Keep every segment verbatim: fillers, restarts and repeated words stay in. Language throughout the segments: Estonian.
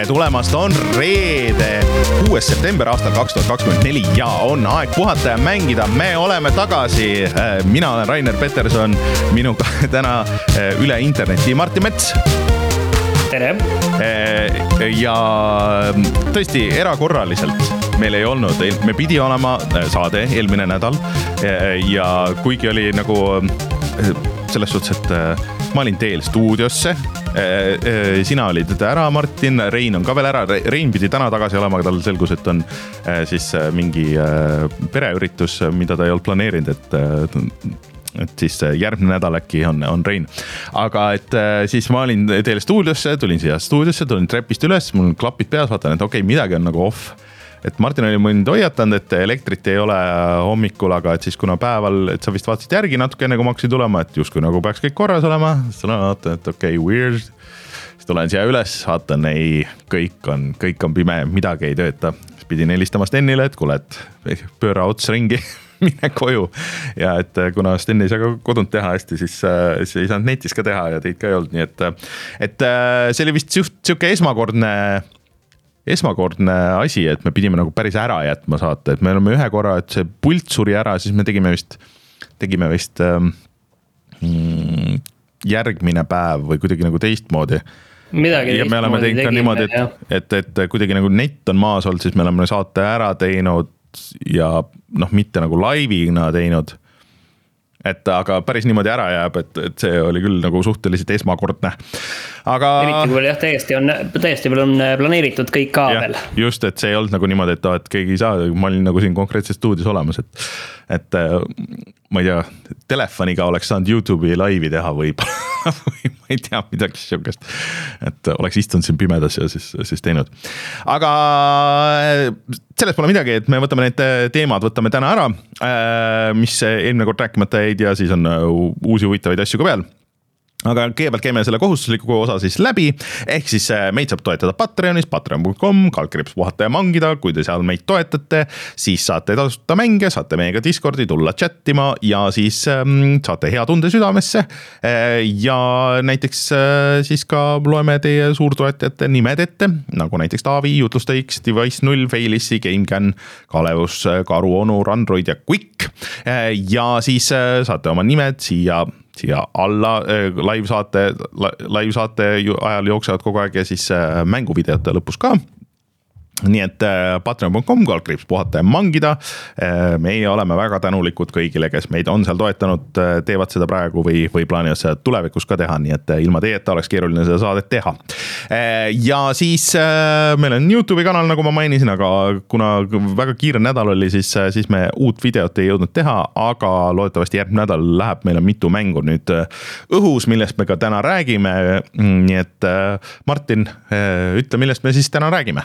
tulemast, on reede, kuues september aastal kaks tuhat kakskümmend neli ja on aeg puhata ja mängida. Me oleme tagasi. Mina olen Rainer Peterson, minuga täna üle interneti Martin Mets. Tere! Ja tõesti erakorraliselt meil ei olnud, me pidi olema saade eelmine nädal ja kuigi oli nagu selles suhtes, et ma olin teel stuudiosse, sina olid ära, Martin, Rein on ka veel ära, Rein pidi täna tagasi olema, aga tal selgus, et on siis mingi pereüritus, mida ta ei olnud planeerinud, et et siis järgmine nädal äkki on, on Rein. Aga et siis ma olin teile stuudiosse, tulin siia stuudiosse, tulin trepist üles, mul klapid peas, vaatan, et okei, okay, midagi on nagu off. Et Martin oli mind hoiatanud, et elektrit ei ole hommikul, aga et siis kuna päeval, et sa vist vaatasid järgi natuke enne, kui ma hakkasin tulema, et justkui nagu peaks kõik korras olema. Siis vaatan, et okei, okay, weird. Siis tulen siia üles, vaatan, ei, kõik on, kõik on pime, midagi ei tööta. Siis pidin helistama Stenile, et kuule, et pööra ots ringi. Mine koju ja et kuna Sten ei saa ka kodunt teha hästi, siis, siis ei saanud netis ka teha ja teid ka ei olnud, nii et, et see oli vist siuke esmakordne, esmakordne asi, et me pidime nagu päris ära jätma saate, et me oleme ühe korra, et see pult suri ära, siis me tegime vist, tegime vist mm, järgmine päev või kuidagi nagu teistmoodi. Midagi ja me oleme teinud ka niimoodi, et, et, et kuidagi nagu net on maas olnud, siis me oleme saate ära teinud ja noh, mitte nagu laivina teinud, et aga päris niimoodi ära jääb, et, et see oli küll nagu suhteliselt esmakordne. Aga eriti kui jah, täiesti on, täiesti veel on planeeritud kõik ka ja, veel. Just, et see ei olnud nagu niimoodi, et, et keegi ei saa, ma olin nagu siin konkreetses stuudios olemas, et, et ma ei tea, telefoniga oleks saanud YouTube'i laivi teha või, või ma ei tea midagi siukest, et oleks istunud siin pimedas ja siis, siis teinud. Aga sellest pole midagi, et me võtame need teemad, võtame täna ära, mis eelmine kord rääkimata jäid ja siis on uusi huvitavaid asju ka veel. Aga kõigepealt käime selle kohustusliku osa siis läbi, ehk siis meid saab toetada Patreonis, patreon punkt com, kaldkriips puhata ja mangida, kui te seal meid toetate, siis saate tasuta mänge, saate meiega Discordi tulla chattima ja siis ähm, saate hea tunde südamesse ja näiteks äh, siis ka loeme teie suurtoetajate nimed ette, nagu näiteks Taavi, Jutlustaix, Device null, Failissi, GameCAN, Kalevus, Karu, Onu, Randroid ja Quick ja siis äh, saate oma nimed siia siia alla live saate, live saate ajal jooksevad kogu aeg ja siis mänguvideote lõpus ka. Nii et patreon punkt com, kaldkriips puhata ja mangida. Meie oleme väga tänulikud kõigile, kes meid on seal toetanud, teevad seda praegu või, või plaanivad seda tulevikus ka teha, nii et ilma teieta oleks keeruline seda saadet teha. Ja siis meil on YouTube'i kanal, nagu ma mainisin, aga kuna väga kiire nädal oli, siis, siis me uut videot ei jõudnud teha, aga loodetavasti järgmine nädal läheb, meil on mitu mängu nüüd õhus, millest me ka täna räägime. Nii et Martin, ütle, millest me siis täna räägime?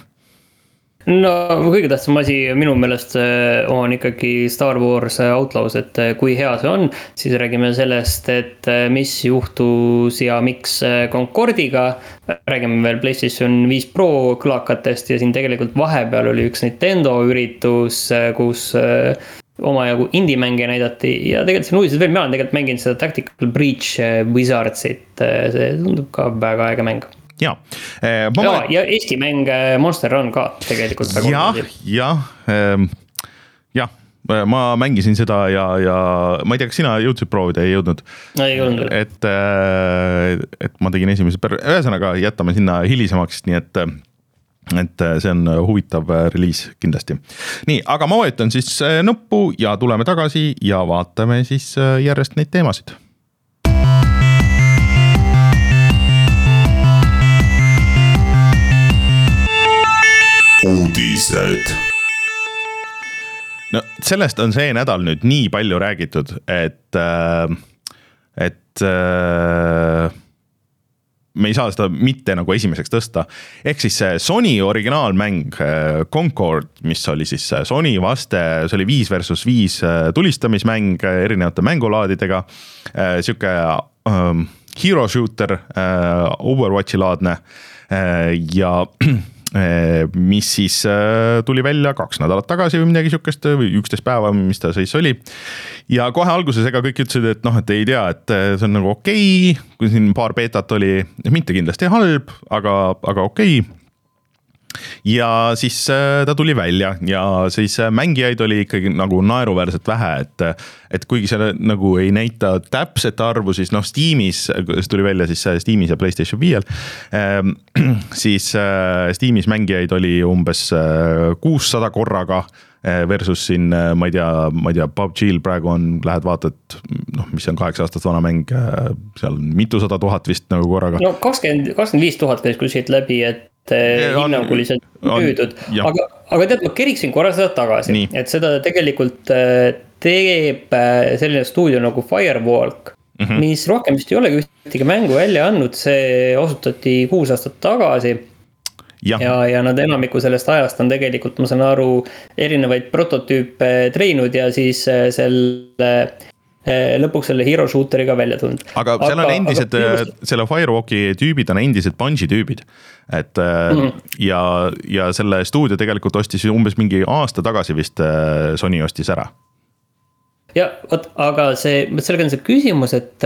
No kõige tähtsam asi minu meelest on ikkagi Star Wars Outlaws, et kui hea see on, siis räägime sellest, et mis juhtus ja miks Concordiga, räägime veel PlayStation viis Pro kõlakatest ja siin tegelikult vahepeal oli üks Nintendo üritus, kus omajagu indie-mänge näidati ja tegelikult siin uudised veel, mina olen tegelikult mänginud seda Tactical Breach Wizardsit, see tundub ka väga äge mäng. Ja. Eh, ja, ma... ja Eesti mäng Monster Run ka tegelikult. Ja, ja, ja, ma mängisin seda ja, ja ma ei tea, kas sina jõudsid proovida, ei jõudnud. Ei jõudnud. Et, et ma tegin esimese per... ühesõnaga jätame sinna hilisemaks, nii et, et see on huvitav reliis kindlasti. Nii, aga ma vajutan siis nuppu ja tuleme tagasi ja vaatame siis järjest neid teemasid. Uudised. No sellest on see nädal nüüd nii palju räägitud, et, et me ei saa seda mitte nagu esimeseks tõsta. Ehk siis Sony originaalmäng Concord, mis oli siis Sony vaste, see oli viis versus viis tulistamismäng erinevate mängulaadidega, siuke um, hero shooter, uh, Overwatchi laadne uh, ja mis siis tuli välja kaks nädalat tagasi või midagi siukest või üksteist päeva, mis ta siis oli. Ja kohe alguses ega kõik ütlesid, et noh, et ei tea, et see on nagu okei, kui siin paar beetat oli, mitte kindlasti halb, aga, aga okei. ja siis ta tuli välja ja siis mängijaid oli ikkagi nagu naeruväärselt vähe, et, et kuigi see nagu ei näita täpset arvu, siis noh, Steamis, see tuli välja siis Steamis ja PlayStation viiel, siis Steamis mängijaid oli umbes kuussada korraga versus siin, ma ei tea, ma ei tea, P U B G-l praegu on, lähed vaatad, noh, mis on kaheksa aastat vana mäng, seal on mitusada tuhat vist nagu korraga. No kakskümmend, kakskümmend viis tuhat käis kuskilt läbi, et hinnanguliselt müüdud, aga, aga tead, ma keriksin korra seda tagasi, nii. Et seda tegelikult teeb selline stuudio nagu Firewalk, mm -hmm. mis rohkem vist ei olegi ühtegi mängu välja andnud, see osutati kuus aastat tagasi. Ja. ja, ja nad enamiku sellest ajast on tegelikult, ma saan aru, erinevaid prototüüpe treinud ja siis selle lõpuks selle hero shooteriga välja tulnud. Aga seal on endised, selle Firewalki tüübid on endised Bungi tüübid, et mm -hmm. ja, ja selle stuudio tegelikult ostis umbes mingi aasta tagasi vist Sony ostis ära. Ja, võt, aga see, sellega on see küsimus, et,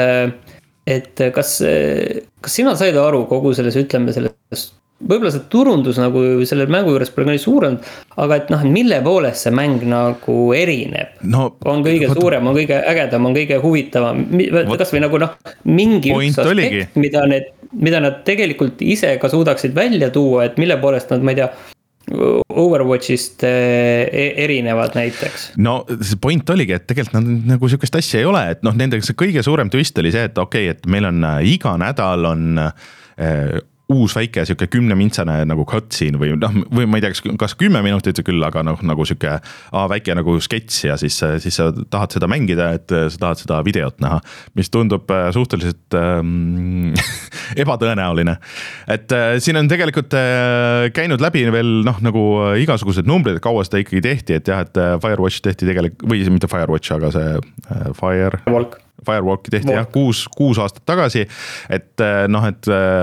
et kas, kas sina said aru kogu selles, ütleme sellest, võib-olla see turundus nagu selle mängu juures pole nii suurem, aga et noh, mille poolest see mäng nagu erineb no,, on kõige võt... suurem, on kõige ägedam, on kõige huvitavam, kas või nagu noh, mingi üks aspekt, mida, need, mida nad tegelikult ise ka suudaksid välja tuua, et mille poolest nad, ma ei tea, Overwatchist erinevad näiteks. No see point oligi, et tegelikult nad nagu sükest asja ei ole, et noh, nendega see kõige suurem twist oli see, et okei okay,, et meil on iga nädal on äh, uus väike siuke kümnemintsane nagu cutscene või noh, või ma ei tea, kas kümme minutit küll, aga noh, nagu siuke aa, väike nagu sketš ja siis, siis sa tahad seda mängida, et sa tahad seda videot näha, mis tundub suhteliselt ähm, ebatõenäoline. Et äh, siin on tegelikult äh, käinud läbi veel noh, nagu igasugused numbrid, kaua seda ikkagi tehti, et jah, et Firewatch tehti tegelikult, või mitte Firewatch, aga see äh, Fire... Walk. Firewalki tehti jah, kuus, kuus aastat tagasi, et noh, et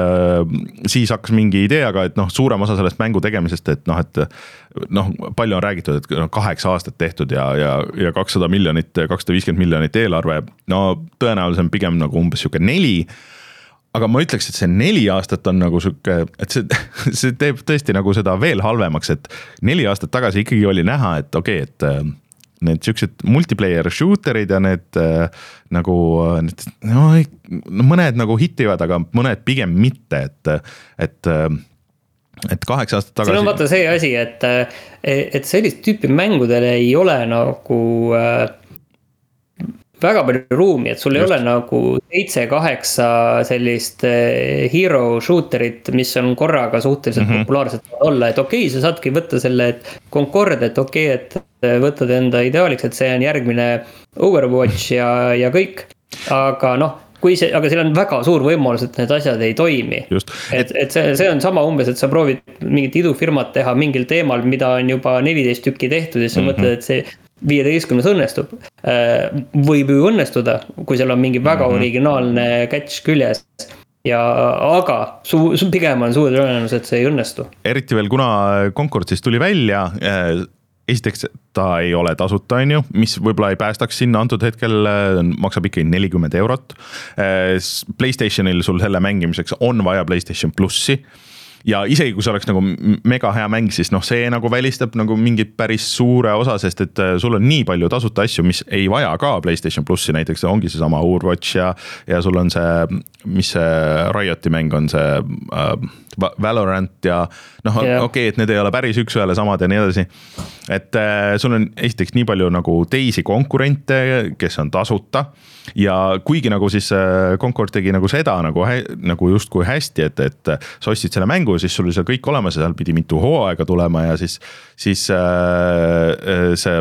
siis hakkas mingi ideeaga, et noh, suurem osa sellest mängu tegemisest, et noh, et noh, palju on räägitud, et kaheksa aastat tehtud ja, ja, ja kakssada miljonit, kakssada viiskümmend miljonit eelarve, no tõenäoliselt pigem nagu umbes siuke neli, aga ma ütleks, et see neli aastat on nagu siuke, et see, see teeb tõesti nagu seda veel halvemaks, et neli aastat tagasi ikkagi oli näha, et okei, okay, et need siuksed multiplayer shooterid ja need äh, nagu need, no, mõned nagu hitivad, aga mõned pigem mitte, et, et, et kaheksa aastat tagasi. See on vaata see asi, et, et sellist tüüpi mängudel ei ole nagu äh, väga palju ruumi, et sul Just. ei ole nagu seitse kaheksa sellist hero shooterit, mis on korraga suhteliselt mm-hmm. populaarsed olla, et okei okay,, sa saadki võtta selle Concord, et okei okay,, et võtad enda ideaaliks, et see on järgmine Overwatch ja, ja kõik, aga noh, kui see, aga seal on väga suur võimalus, et need asjad ei toimi. Just. Et, et see, see on sama umbes, et sa proovid mingit idufirmat teha mingil teemal, mida on juba neliteist tükki tehtud ja sa mm-hmm. mõtled, et see viieteistkümnes õnnestub. Võib ju õnnestuda, kui seal on mingi väga mm-hmm. originaalne catch küljes. Ja, aga su, su pigem on suur tõenäosus, et see ei õnnestu. Eriti veel, kuna Concord siis tuli välja, esiteks ta ei ole tasuta, on ju, mis võib-olla ei päästaks sinna antud hetkel, maksab ikka nelikümmend eurot. PlayStationil sul selle mängimiseks on vaja PlayStation Plussi. Ja isegi kui see oleks nagu mega hea mäng, siis noh, see nagu välistab nagu mingit päris suure osa, sest et sul on nii palju tasuta asju, mis ei vaja ka PlayStation Plussi, näiteks ongi see sama Overwatch ja, ja sul on see, mis see Rioti mäng on, see äh, Valorant ja noh, yeah. okei, okay, et need ei ole päris üks ühele samad ja nii edasi. Et äh, sul on esiteks nii palju nagu teisi konkurente, kes on tasuta ja kuigi nagu siis äh, Concord tegi nagu seda nagu, nagu justkui hästi, et, et sa ostsid selle mängu, siis sul oli seal kõik olemas ja seal pidi mitu hooaega tulema ja siis, siis äh, see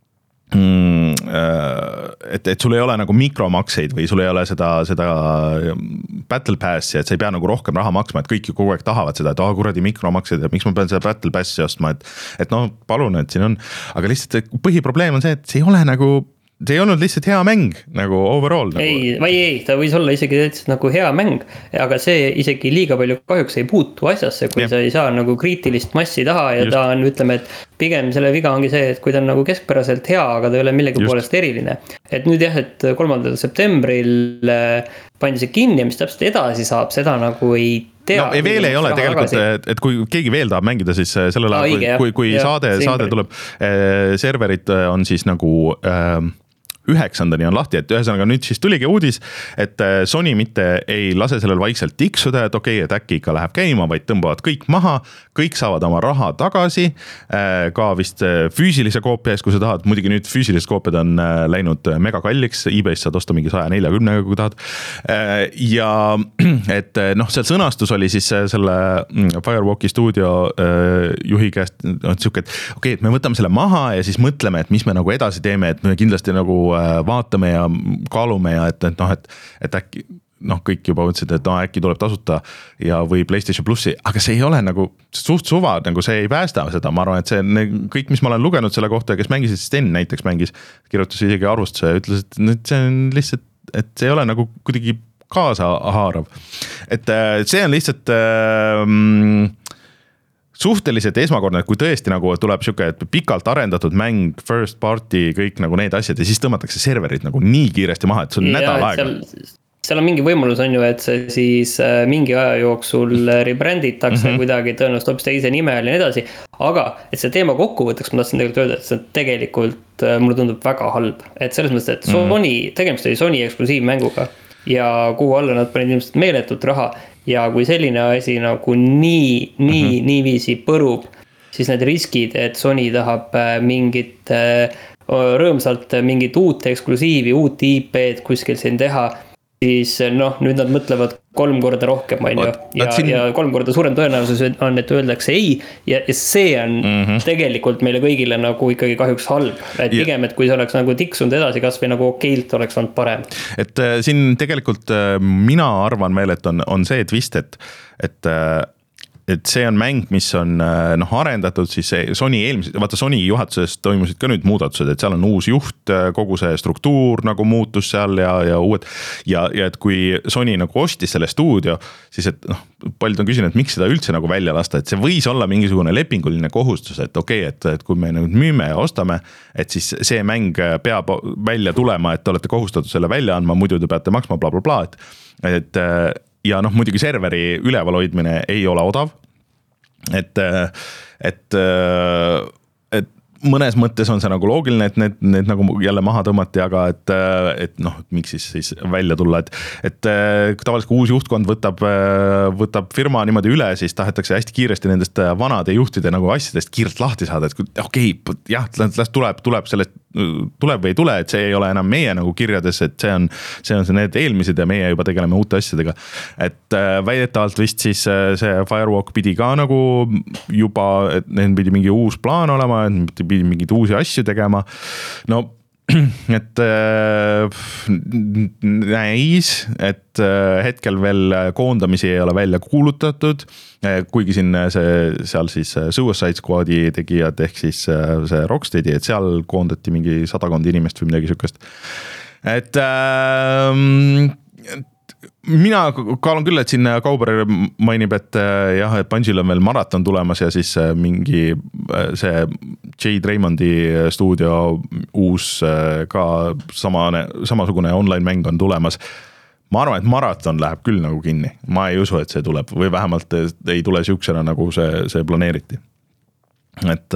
Mm, et, et sul ei ole nagu mikromakseid või sul ei ole seda, seda battle passi, et sa ei pea nagu rohkem raha maksma, et kõik ju kogu aeg tahavad seda, et oh, kuradi mikromakseid ja miks ma pean seda battle passi ostma, et, et noh, palun, et siin on, aga lihtsalt põhiprobleem on see, et see ei ole nagu see ei olnud lihtsalt hea mäng nagu overall nagu. Ei, või ei, ta võis olla isegi nagu hea mäng, aga see isegi liiga palju kahjuks ei puutu asjasse, kui ja. Sa ei saa nagu kriitilist massi taha ja Just. Ta on, ütleme, et pigem selle viga ongi see, et kui ta on nagu keskpäraselt hea, aga ta ei ole millegi Just. Poolest eriline. Et nüüd jah, et kolmandal septembril pandi see kinni ja mis täpselt edasi saab, seda nagu ei tea. No ei, veel ei ole tegelikult, et, et kui keegi veel tahab mängida, siis sellel ajal, kui, kui, kui ja, saade, saade tuleb, äh, serverid on siis nagu äh, üheksandani on lahti, et ühesõnaga nüüd siis tuligi uudis, et Sony mitte ei lase sellel vaikselt tiksuda, et okei, et äkki ikka läheb käima, vaid tõmbavad kõik maha, kõik saavad oma raha tagasi, ka vist füüsilise koopia ees, kui sa tahad, muidugi nüüd füüsilised koopiad on läinud mega kalliks, eBay's saad osta mingi saja neljakümnega, kui tahad. Ja et noh, seal sõnastus oli siis selle Firewalki stuudio juhi käest, on siuke, et okei, et me võtame selle maha ja siis mõtleme, et mis me nagu edasi teeme, et me kindlasti nagu vaatame ja kaalume ja et, et noh, et, et äkki noh, kõik juba mõtlesid, et no, äkki tuleb tasuta ja või PlayStation plussi, aga see ei ole nagu suht suva, nagu see ei päästa seda, ma arvan, et see kõik, mis ma olen lugenud selle kohta, kes mängisid, Sten näiteks mängis, kirjutas isegi arvustuse ja ütles, et see on lihtsalt, et see ei ole nagu kuidagi kaasa haarav. Et see on lihtsalt ähm, suhteliselt esmakordne, et kui tõesti nagu tuleb siuke, et pikalt arendatud mäng, first party, kõik nagu need asjad ja siis tõmmatakse serverid nagu nii kiiresti maha, et see on ja, nädal aega. Seal, seal on mingi võimalus on ju, et see siis mingi aja jooksul rebranditakse mm -hmm. kuidagi tõenäoliselt hoopis teise nime ja nii edasi. Aga et see teema kokkuvõtteks ma tahtsin tegelikult öelda, et see tegelikult mulle tundub väga halb. Et selles mõttes, et Sony, mm -hmm. tegemist oli Sony eksklusiivmänguga ja kuhu alla nad panid ilmselt meeletut raha. Ja kui selline asi nagu nii, nii, mm -hmm. niiviisi põrub, siis need riskid, et Sony tahab mingit rõõmsalt mingit uut eksklusiivi, uut I P-d kuskil siin teha, siis noh, nüüd nad mõtlevad kolm korda rohkem, on ju, ja, siin... ja kolm korda suurem tõenäosus on, et öeldakse ei, ja, ja see on mm -hmm. tegelikult meile kõigile nagu ikkagi kahjuks halb, et ja. Pigem, et kui see oleks nagu tiksunud edasi, kas või nagu okeilt oleks olnud parem. Et äh, siin tegelikult äh, mina arvan veel, et on, on see twist, et, et äh, et see on mäng, mis on noh, arendatud siis Sony eelmises, vaata Sony juhatuses toimusid ka nüüd muudatused, et seal on uus juht, kogu see struktuur nagu muutus seal ja, ja uued ja, ja et kui Sony nagu ostis selle stuudio, siis et noh, paljud on küsinud, et miks seda üldse nagu välja lasta, et see võis olla mingisugune lepinguline kohustus, et okei, et, et kui me nüüd müüme ja ostame, et siis see mäng peab välja tulema, et te olete kohustatud selle välja andma, muidu te peate maksma bla bla bla, et, et ja noh, muidugi serveri üleval hoidmine ei ole odav, et, et, et mõnes mõttes on see nagu loogiline, et need, need nagu jälle maha tõmmati, aga et, et noh, miks siis, siis välja tulla, et, et tavaliselt kui uus juhtkond võtab, võtab firma niimoodi üle, siis tahetakse hästi kiiresti nendest vanade juhtide nagu asjadest kiirelt lahti saada, et okei, okay, jah, las tuleb, tuleb sellest tuleb või ei tule, et see ei ole enam meie nagu kirjades, et see on, see on see need eelmised ja meie juba tegeleme uute asjadega. Et väidetavalt vist siis see Firewalk pidi ka nagu juba, et neil pidi mingi uus plaan olema, et pidi mingeid uusi asju tegema. No, et näis, et hetkel veel koondamisi ei ole välja kuulutatud, kuigi siin see, seal siis Suicide Squadi tegijad ehk siis see Rocksteadi, et seal koondati mingi sadakond inimest või midagi sükest. Et ähm, mina kaalun küll, et siin Kauber mainib, et jah, et Bungil on veel maraton tulemas ja siis mingi see Jade Raymondi stuudio uus ka samane, samasugune online mäng on tulemas. Ma arvan, et maraton läheb küll nagu kinni. Ma ei usu, et see tuleb või vähemalt ei tule siuksena nagu see, see planeeriti. Et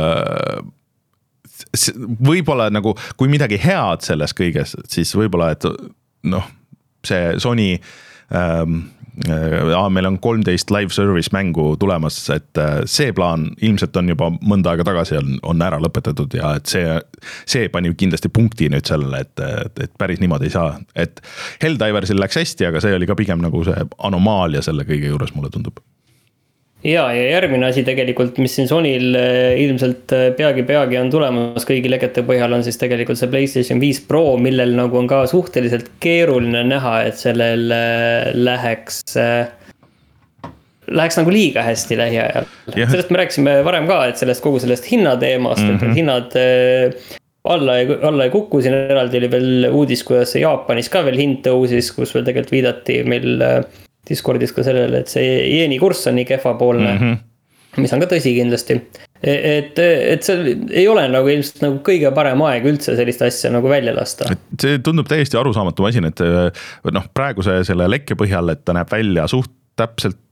võib-olla nagu, kui midagi head selles kõiges, siis võib-olla, et noh, see Sony ähm, äh, meil on kolmteist live service mängu tulemas, et see plaan ilmselt on juba mõnda aega tagasi on, on ära lõpetatud ja et see, see pani kindlasti punkti nüüd sellele, et, et, et päris niimoodi ei saa, et Helldiversil läks hästi, aga see oli ka pigem nagu see anomaalia selle kõige juures, mulle tundub. Ja, ja järgmine asi tegelikult, mis siin Sonyl ilmselt peagi-peagi on tulemas kõigi legete põhjal, on siis tegelikult see PlayStation viis Pro, millel nagu on ka suhteliselt keeruline näha, et sellel läheks, läheks nagu liiga hästi lähiajal. Sellest me rääksime varem ka, et sellest kogu sellest hinnateemast, mm-hmm. et hinnad alla ei, alla ei kukku, siin eraldi oli veel uudis, kuidas Jaapanis ka veel hind tõusis, kus veel tegelikult viidati meil Discordis ka sellele, et see jeeni kurss on nii kehvapoolne, mm-hmm. mis on ka tõsi kindlasti. Et, et see ei ole nagu ilmselt nagu kõige parem aeg üldse sellist asja nagu välja lasta. See tundub täiesti arusaamatu masin, et noh, praeguse selle lekke põhjal, et ta näeb välja suht täpselt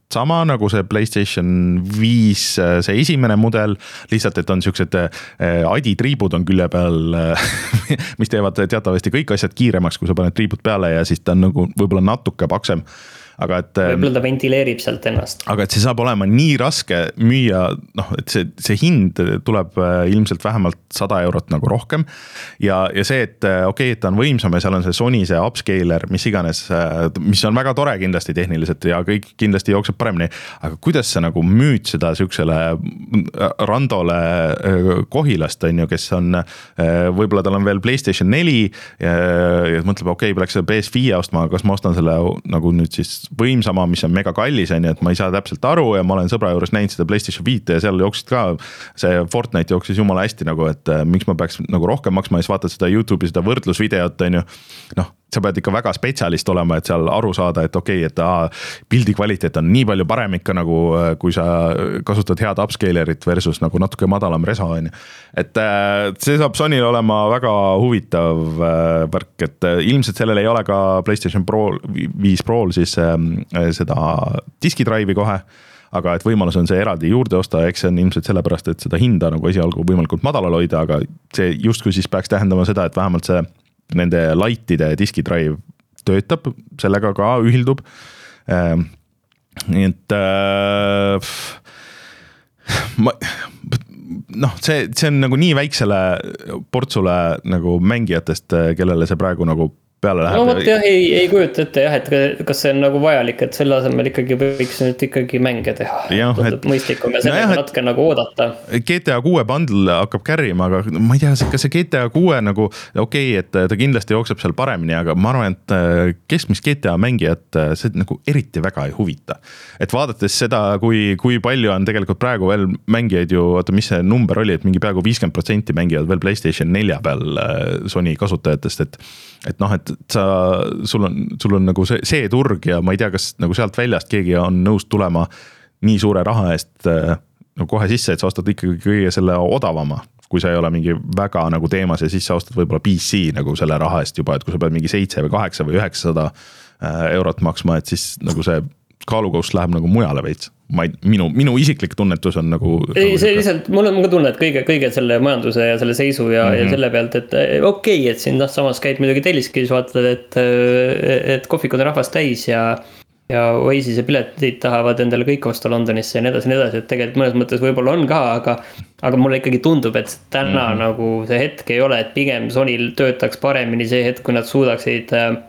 sama nagu see PlayStation viis, see esimene mudel, lihtsalt, et on siuksed adi-triibud on külje peal, mis teevad teatavasti kõik asjad kiiremaks, kui sa paned triibud peale ja siis ta on nagu võib-olla natuke paksem. Aga et võib-olla ta ventileerib sealt ennast. Aga et see saab olema nii raske müüa, noh, et see, see hind tuleb ilmselt vähemalt sada eurot nagu rohkem. Ja, ja see, et okei, okay, et ta on võimsam ja seal on see Sony, see upscaler, mis iganes, mis on väga tore kindlasti tehniliselt ja kõik kindlasti jookseb paremini. Aga kuidas sa nagu müüd seda siuksele randole Kohilast, on ju, kes on, võib-olla tal on veel PlayStation neli ja, ja mõtleb, okei, okay, peaks P S viis ostma, kas ma ostan selle nagu nüüd siis võimsama, mis on mega kallis, on ju, et ma ei saa täpselt aru ja ma olen sõbra juures näinud seda PlayStation viis ja seal jooksid ka, see Fortnite jooksis jumala hästi nagu, et miks ma peaks nagu rohkem maksma ja siis vaatad seda YouTube'i, seda võrdlusvideot, on ju, noh, sa pead ikka väga spetsialist olema, et seal aru saada, et okei, okay, et aa, pildi kvaliteet on nii palju parem ikka nagu, kui sa kasutad head upscalerit versus nagu natuke madalam reso, on ju. Et see saab Sonyl olema väga huvitav värk, et ilmselt sellel ei ole ka PlayStation Pro, viis Pro'l siis seda diskidrive'i kohe, aga et võimalus on see eraldi juurde osta, eks see on ilmselt sellepärast, et seda hinda nagu esialgu võimalikult madalal hoida, aga see justkui siis peaks tähendama seda, et vähemalt see nende lightide diskidrive töötab, sellega ka ühildub. Nii et ma, noh, see, see on nagu nii väiksele portsule nagu mängijatest, kellele see praegu nagu peale läheb. No võt jah, ei, ei kujuta ette jah, et kas see on nagu vajalik, et selle asemel ikkagi võiks nüüd ikkagi mänge teha. Ja, et, mõistlikum ja sellega no jah, natuke nagu oodata. G T A kuue bundle hakkab kärrima, aga ma ei tea, kas see G T A kuue nagu okei, okay, et ta kindlasti jookseb seal paremini, aga ma arvan, et keskmist G T A mängijat see nagu eriti väga ei huvita. Et vaadates seda, kui, kui palju on tegelikult praegu veel mängijaid ju, oota, mis see number oli, et mingi peaaegu viiskümmend protsenti mängijaid veel PlayStation nelja peal Sony kasutajatest, et et noh, et sa, sul on, sul on nagu see, see turg ja ma ei tea, kas nagu sealt väljast keegi on nõus tulema nii suure raha eest no kohe sisse, et sa ostad ikkagi kõige selle odavama, kui sa ei ole mingi väga nagu teemas ja siis sa ostad võib-olla P C nagu selle raha eest juba, et kui sa pead mingi seitse või kaheksa või üheksasada eurot maksma, et siis nagu see kaalukoust läheb nagu mujale veits. Ma ei, minu, minu isiklik tunnetus on nagu... Ei, see lihtsalt, mul on ka tunne, et kõige, kõige selle majanduse ja selle seisu ja, mm-hmm. ja selle pealt, et okei, okay, et siin samas käid midagi telliskis, vaatad, et, et kohvikud on rahvast täis ja, ja Oasis ja piletid tahavad endale kõik osta Londonisse ja nii edasi, nii edasi, et tegelikult mõnes mõttes võib-olla on ka, aga, aga mulle ikkagi tundub, et täna mm-hmm. nagu see hetk ei ole, et pigem Sonyl töötaks paremini see hetk, kui nad suudaksid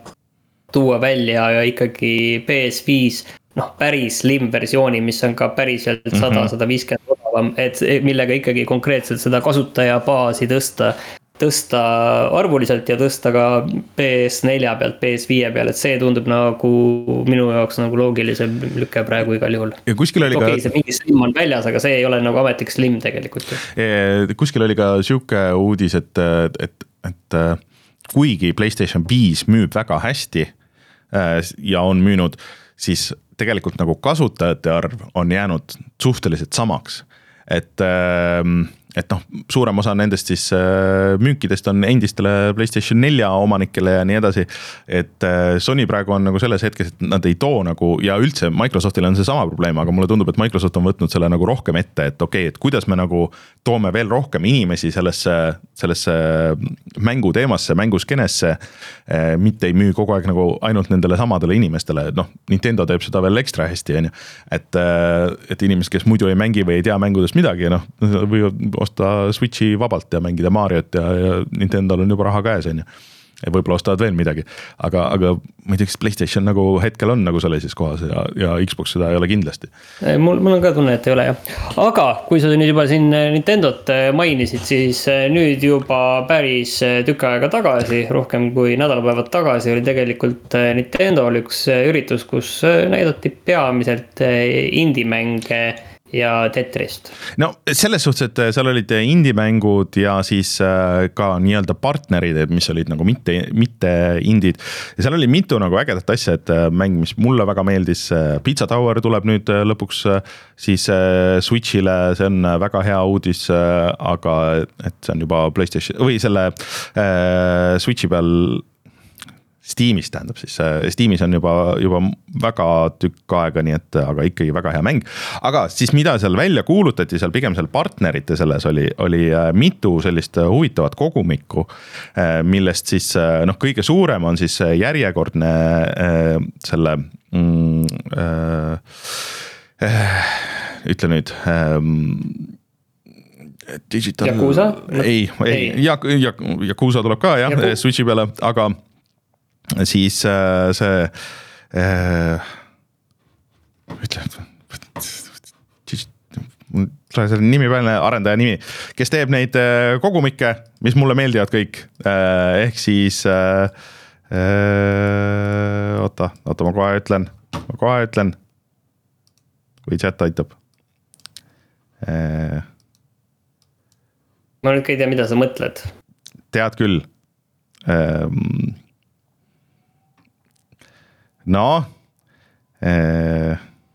tuua välja ja ikkagi P S viis noh, päris slim versiooni, mis on ka päriselt sada, sada viiskümmend odavam, et millega ikkagi konkreetselt seda kasutajabaasi tõsta, tõsta arvuliselt ja tõsta ka P S nelja pealt, P S viis peal, et see tundub nagu minu jaoks nagu loogilisem lükke praegu igal juhul. Ja kuskil oli okay, ka... see mingi slim on väljas, aga see ei ole nagu ametlik slim tegelikult. Kuskil oli ka siuke uudis, et, et, et kuigi PlayStation viis müüb väga hästi ja on müünud, siis tegelikult nagu kasutajate arv on jäänud suhteliselt samaks, et, et noh, suurem osa nendest siis müükidest on endistele PlayStation nelja omanikele ja nii edasi, et Sony praegu on nagu selles hetkes, et nad ei too nagu, ja üldse Microsoftil on see sama probleem, aga mulle tundub, et Microsoft on võtnud selle nagu rohkem ette, et okei, et kuidas me nagu toome veel rohkem inimesi sellesse, sellesse mängu teemasse, mänguskenesse, mitte ei müü kogu aeg nagu ainult nendele samadele inimestele, noh, Nintendo teeb seda veel ekstra hästi, on ju, et, et inimesed, kes muidu ei mängi või ei tea mängudest midagi, noh, võivad osta Switchi vabalt ja mängida Mariot ja, ja Nintendo'l on juba raha käes, on ju. Ja võib-olla ostavad veel midagi, aga, aga ma ei tea, kas PlayStation nagu hetkel on nagu sellises kohas ja, ja Xbox seda ei ole kindlasti. Mul, mul on ka tunne, et ei ole jah. Aga kui sa nüüd juba siin Nintendot mainisid, siis nüüd juba päris tükk aega tagasi, rohkem kui nädalapäevad tagasi oli tegelikult Nintendo'l üks üritus, kus näidati peamiselt indie-mänge ja Tetrist. No selles suhtes, et seal olid indie-mängud ja siis ka nii-öelda partnerid, mis olid nagu mitte, mitte indid. Ja seal oli mitu nagu ägedat asja, et mäng, mis mulle väga meeldis, Pizza Tower tuleb nüüd lõpuks siis Switchile, see on väga hea uudis, aga et see on juba PlayStation või selle äh, Switchi peal Steamis tähendab siis, Steamis on juba, juba väga tükk aega, nii et aga ikkagi väga hea mäng. Aga siis mida seal välja kuulutati, seal pigem seal partnerite selles oli, oli mitu sellist huvitavat kogumikku, millest siis noh, kõige suurem on siis järjekordne selle mm, äh, ütle nüüd digital... Yakuza? Ei, ei, ja, ja, Yakuza tuleb ka jah, Yaku... Switchi peale, aga siis äh, see äh, ütle, tule selle nimi peale, arendaja nimi, kes teeb neid kogumikke, mis mulle meeldivad kõik, äh, ehk siis äh, äh, oota, oota, ma kohe ütlen, ma kohe ütlen, kui chat aitab äh,. Ma nüüd ei tea, mida sa mõtled. Tead küll ähm, no äh,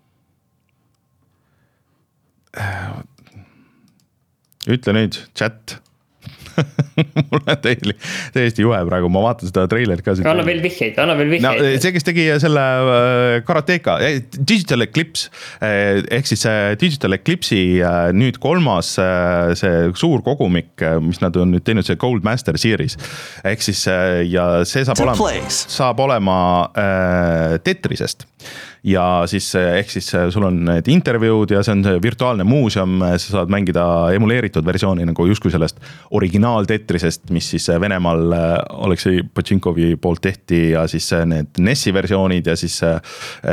ütle nüüd chat mul on täiesti, täiesti juhe praegu, ma vaatan seda treilerit ka. Anna veel vihjeid, anna veel vihjeid. No, see, kes tegi selle Karateka, Digital Eclipse, ehk siis Digital Eclipse'i nüüd kolmas see suur kogumik, mis nad on nüüd teinud, see Gold Master Series. Ehk siis, ja see saab olema, saab olema Tetrisest. Ja siis ehk siis sul on need intervjuud ja see on see virtuaalne muuseum, sa saad mängida emuleeritud versiooni nagu justkui sellest originaal Tetrisest, mis siis Venemaal Aleksei Pachinkovi poolt tehti ja siis need N E S-i versioonid ja siis äh,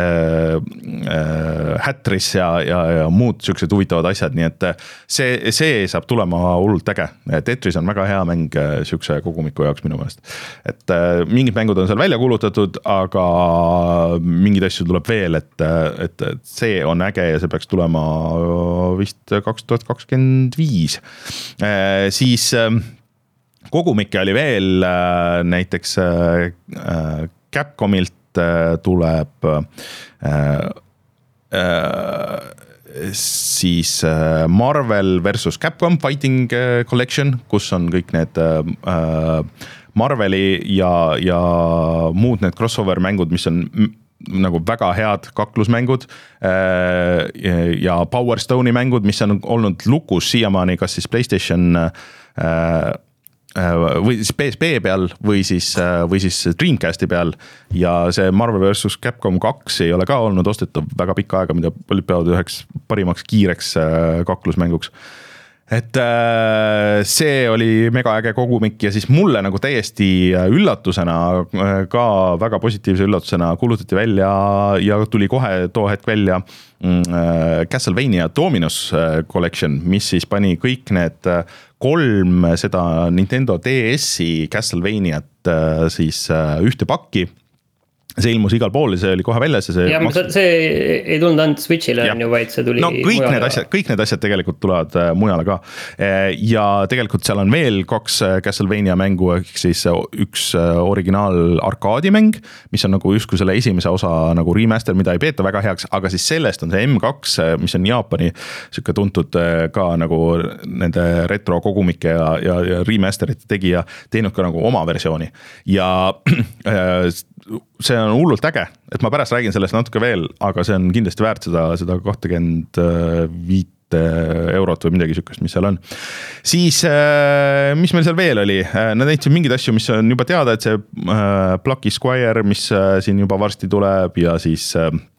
äh, Hatris ja, ja, ja muud sellised huvitavad asjad, nii et see, see saab tulema hullult äge. Tetris on väga hea mäng selline kogumiku jaoks minu meelest. Et äh, mingid mängud on seal välja kuulutatud, aga mingid asju tuleb veel, et, et see on äge ja see peaks tulema vist kaks tuhat kakskümmend viis. Siis kogumikke oli veel, näiteks Capcomilt tuleb siis Marvel versus Capcom Fighting Collection, kus on kõik need Marveli ja, ja muud need crossover mängud, mis on nagu väga head kaklusmängud ja Power Stone'i mängud, mis on olnud lukus siiamaani, kas siis PlayStation või siis P S P peal või siis, või siis Dreamcasti peal ja see Marvel versus Capcom kaks ei ole ka olnud ostetav väga pikka aega, mida oli peavad üheks parimaks kiireks kaklusmänguks. Et see oli mega äge kogumik ja siis mulle nagu täiesti üllatusena, ka väga positiivse üllatusena kuulutati välja ja tuli kohe too hetk välja Castlevania Dominus Collection, mis siis pani kõik need kolm seda Nintendo D S-i Castlevaniat siis ühte pakki. See ilmus igal pool ja see oli kohe väljas. Ja see, ja, maks... see ei tulnud ainult Switchile, on ju, vaid see tuli no, kõik need asjad, kõik need asjad tegelikult tulevad mujale ka. Ja tegelikult seal on veel kaks Castlevania mängu, ehk siis üks originaal arkaadimäng, mis on nagu justkui selle esimese osa nagu remaster, mida ei peeta väga heaks, aga siis sellest on see M kaks, mis on Jaapani siuke tuntud ka nagu nende retro kogumike ja, ja, ja remasterite tegija teinud ka nagu oma versiooni. Ja see on hullult äge, et ma pärast räägin sellest natuke veel, aga see on kindlasti väärt seda, seda kakskümmend viis eurot või midagi sükest, mis seal on. Siis, mis meil seal veel oli? Nad näitasid mingid asju, mis on juba teada, et see Plucky Squire, mis siin juba varsti tuleb ja siis,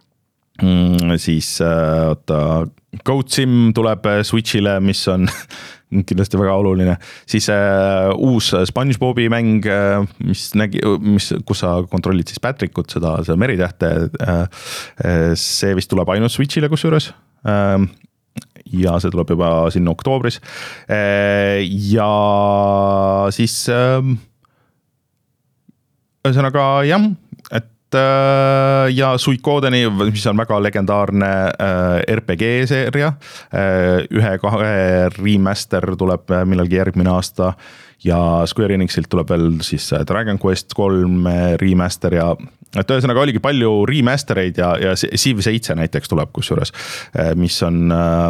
siis oota, Goat Sim tuleb Switchile, mis on kindlasti väga oluline. Siis uh, uus SpongeBobi mäng, uh, mis nägi, mis, kus sa kontrollid siis Patrickut, seda, seda meritähte. Uh, see vist tuleb ainult Switchile kusjuures. Uh, ja see tuleb juba sinna oktoobris. Uh, ja siis uh, ühesõnaga jah, et ja Suikodeni, mis on väga legendaarne R P G-seeria, ühe kahe remaster tuleb millalgi järgmine aasta ja Square Enixilt tuleb veel siis Dragon Quest kolm remaster ja et ühesõnaga oligi palju remastereid ja, ja Civ seitse näiteks tuleb kusjuures, mis on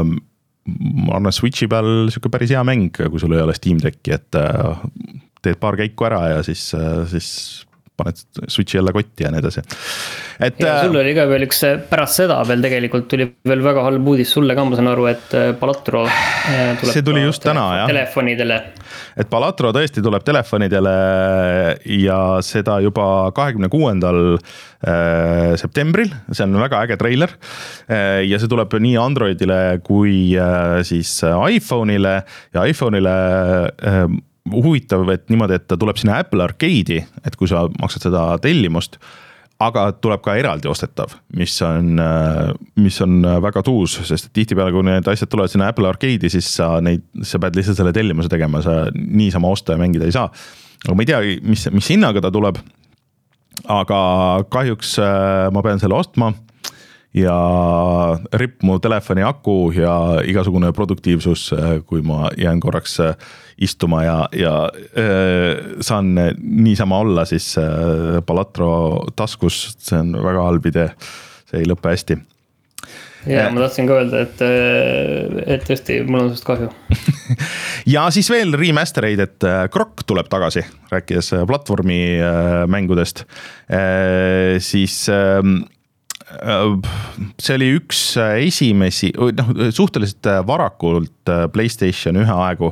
ma arvan Switchi peal siuke päris hea mäng, kui sul ei ole Steam Decki, et teed paar käiku ära ja siis, siis paned Switchi jälle kotti ja nii edasi. Et ja sul oli ka veel üks, pärast seda veel tegelikult tuli veel väga halb uudis sulle ka, ma saan aru, et Balatro tuleb see tuli just täna, jah. Telefonidele. Et Balatro tõesti tuleb telefonidele ja seda juba kahekümne kuuendal septembril, see on väga äge treiler ja see tuleb nii Androidile kui siis iPhone'ile ja iPhone'ile huvitav, et niimoodi, et ta tuleb sinna Apple Arcade'i, et kui sa maksad seda tellimust, aga tuleb ka eraldi ostetav, mis on, mis on väga tuus, sest tihti peale, kui need asjad tulevad sinna Apple Arcade'i, siis sa, neid, sa pead lihtsalt selle tellimuse tegema, sa niisama osta ja mängida ei saa. Aga ma ei tea, mis, mis hinnaga ta tuleb, aga kahjuks ma pean selle ostma ja ripp mu telefoni aku ja igasugune produktiivsus, kui ma jään korraks istuma ja, ja saan niisama olla siis Balatro taskus, see on väga halb idee, see ei lõpe hästi. Ja ma tahtsin ka öelda, et, et tõesti, mul on sust kahju. ja siis veel remastereid, et Krok tuleb tagasi, rääkides platvormi mängudest, siis see oli üks esimesi, noh, suhteliselt varakult PlayStation ühe aegu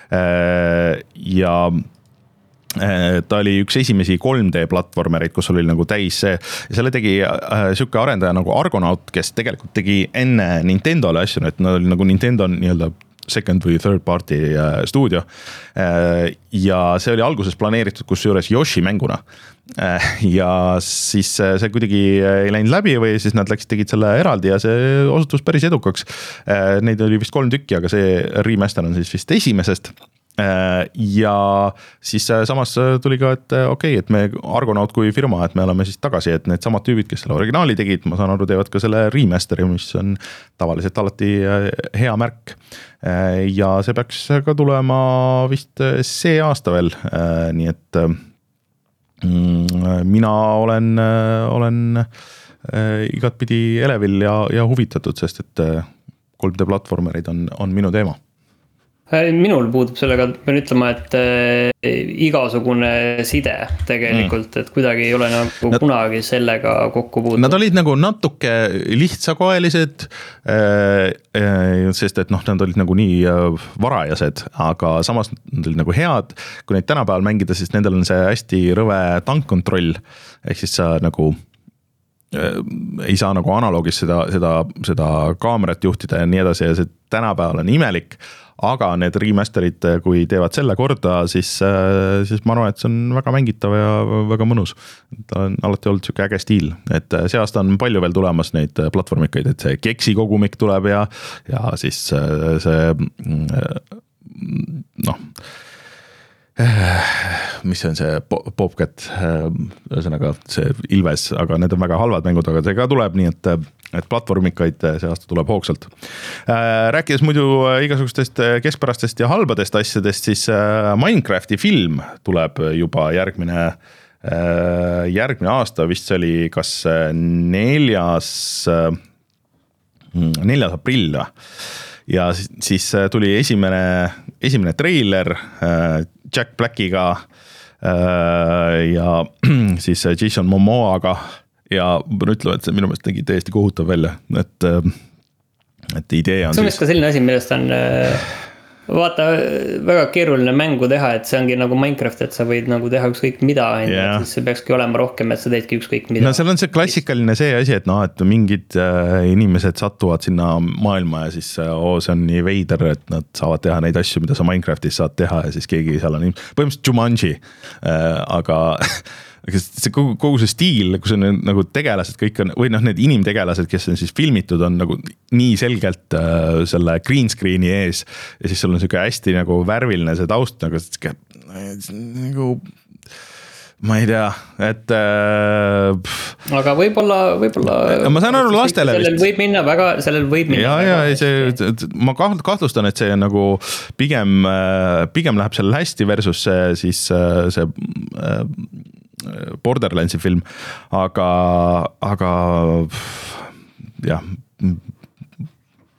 ja ta oli üks esimesi kolm D platvormereid, kus oli nagu täis see ja selle tegi siuke arendaja nagu Argonaut, kes tegelikult tegi enne Nintendole asju, et nad oli nagu Nintendo nii-öelda second või third party stuudio ja see oli alguses planeeritud kus juures Yoshi mänguna ja siis see kuidagi ei läinud läbi või siis nad läksid, tegid selle eraldi ja see osutus päris edukaks. Neid oli vist kolm tükki, aga see remaster on siis vist esimesest ja siis samas tuli ka, et okei, okay, et me Argonaut kui firma, et me oleme siis tagasi, et need samad tüübid, kes selle originaali tegid, ma saan aru, teevad ka selle remasteri, mis on tavaliselt alati hea märk ja see peaks ka tulema vist see aasta veel, nii et mina olen, olen igatpidi elevil ja, ja huvitatud, sest et kolm D platvormerid on, on minu teema. Minul puudub sellega, pean ütlema, et äh, igasugune side tegelikult, mm. et kuidagi ei ole nagu nad, kunagi sellega kokku puutud. Nad olid nagu natuke lihtsakoelised, äh, äh, sest et noh, nad olid nagu nii äh, varajased, aga samas nad olid nagu head. Kui neid tänapäeval mängida, siis nendel on see hästi rõve tankkontroll, ehk siis sa nagu äh, ei saa nagu analoogis seda, seda, seda kaamerat juhtida ja nii edasi ja see tänapäeval on imelik. Aga need remasterid, kui teevad selle korda, siis, siis ma arvan, et see on väga mängitav ja väga mõnus. Ta on alati olnud siuke äge stiil, et see aasta on palju veel tulemas neid platvormikaid, et see Keksi kogumik tuleb ja, ja siis see noh, mis on see Popcat, ühesõnaga see Ilves, aga need on väga halvad mängud, aga see ka tuleb, nii et et platvormikaid see aasta tuleb hoogsalt. Rääkides muidu igasugustest keskpärastest ja halbadest asjadest, siis Minecrafti film tuleb juba järgmine, järgmine aasta, vist see oli kas neljas, neljas aprill ja siis, siis tuli esimene, esimene treiler Jack Blackiga ja siis Jason Momoaga ja ma ütlen, et see minu meelest tegi täiesti kohutav välja, et, et idee on see on vist ka selline asi, millest on vaata väga keeruline mängu teha, et see ongi nagu Minecraft, et sa võid nagu teha ükskõik mida, yeah. siis see peakski olema rohkem, et sa teedki ükskõik mida. No seal on see klassikaline see asi, et noh, et mingid inimesed satuvad sinna maailma ja siis oo, see on nii veider, et nad saavad teha neid asju, mida sa Minecraftis saad teha ja siis keegi seal on põhimõtteliselt Jumanji, aga see kogu, kogu see stiil, kus on nagu tegelased kõik on, või noh, need inimtegelased, kes on siis filmitud, on nagu nii selgelt äh, selle green screen'i ees ja siis sul on siuke hästi nagu värviline see taust, nagu, nagu ma ei tea, et äh, aga võib-olla, võib-olla ma saan aru lastele sellel vist. võib minna väga, sellel võib minna ja, ja, see, ma kahtlustan, et see on nagu pigem, pigem läheb sellel hästi versus see, siis see äh, Borderlandsi film, aga, aga jah,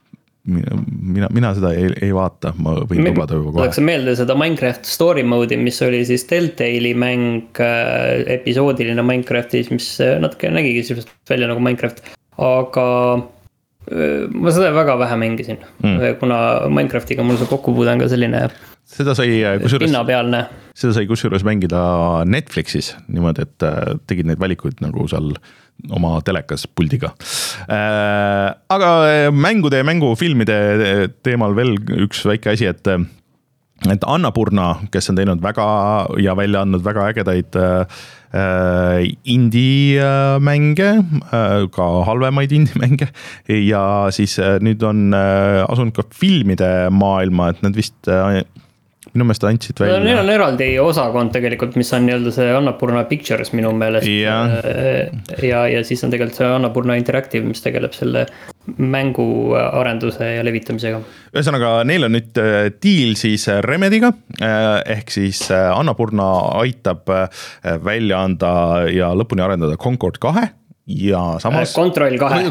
mina, mina seda ei, ei vaata, ma võin Me, lubada juba kohe. Tuleks meelde seda Minecraft story mode'i, mis oli siis Telltale'i mäng, episoodiline Minecraftis, mis natuke nägigi sellest välja nagu Minecraft, aga ma seda väga vähe mängisin, mm. kuna Minecraftiga mul see kokkupuude on ka selline seda sai, kusjuures, pinnapealne. Seda sai kusjuures mängida Netflixis niimoodi, et tegid neid valikuid nagu seal oma telekas puldiga. Aga mängude ja mängufilmide teemal veel üks väike asi, et et Annapurna, kes on teinud väga ja välja andnud väga ägedaid äh, indie-mänge, äh, ka halvemaid indie-mänge ja siis äh, nüüd on äh, asunud ka filmide maailma, et nad vist äh, minu meelest andsid välja. Neil on eraldi osakond tegelikult, mis on nii-öelda see Annapurna Pictures minu meelest ja, ja, ja siis on tegelikult see Annapurna Interactive, mis tegeleb selle mängu arenduse ja levitamisega. Ühesõnaga, neil on nüüd deal siis Remediga, ehk siis Annapurna aitab välja anda ja lõpuni arendada Concord kahe ja samas Control kahe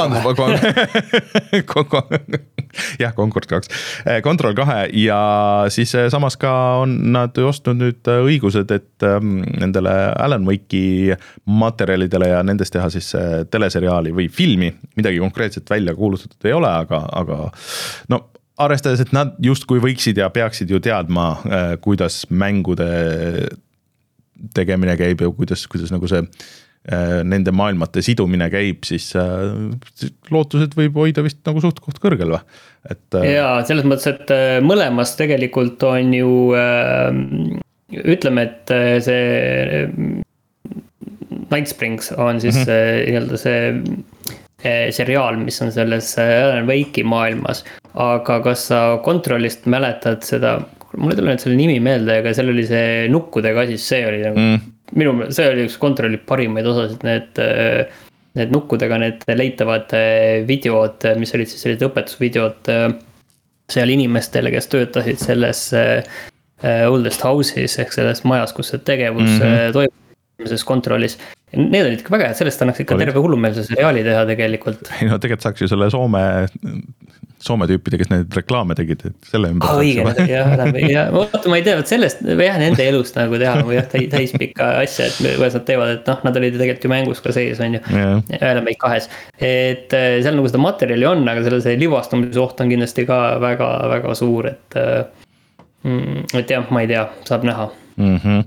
jah, Concord kaks Control kahe ja siis samas ka on nad ostnud nüüd õigused, et nendele Alan Wake'i materjalidele ja nendest teha siis teleseriaali või filmi, midagi konkreetselt välja kuulutatud ei ole, aga, aga no arvestades, et nad justkui võiksid ja peaksid ju teadma, kuidas mängude tegemine käib ja kuidas, kuidas nagu see nende maailmate sidumine käib, siis lootused võib hoida vist nagu suht koht kõrgel või? Et... Jaa, selles mõttes, et mõlemas tegelikult on ju, ütleme, et see Night Springs on siis mm-hmm. nii-öelda see seriaal, mis on selles Alan Wake'i maailmas, aga kas sa Controlist mäletad seda, mul ei tule nüüd selle nimi meelde, aga seal oli see nukkudega, siis see oli nagu mm. minu, see oli üks Controli parimaid osasid, need, need nukkudega, need leitavad videod, mis olid siis sellised õpetusvideod seal inimestele, kes töötasid selles oldest house'is ehk selles majas, kus see tegevus mm-hmm. toimub Controlis. Need olid ikka väga head, sellest annaks ikka Olid. terve hullumeelse seriaali teha tegelikult. Ei no tegelikult saaks ju selle Soome Soome tüüpide, kes need reklaame tegid, et selle ümber. Oh, õige, jah, ja oota, ma ei tea, et sellest või jah, nende elust nagu teha või jah, täis pikka asja, et kuidas nad teevad, et noh, nad olid tegelikult ju mängus ka sees, on ju, Alan Wake kahes. Et seal nagu seda materjali on, aga selle see livastumise oht on kindlasti ka väga, väga suur, et et jah, ma ei tea, saab näha. Mhm.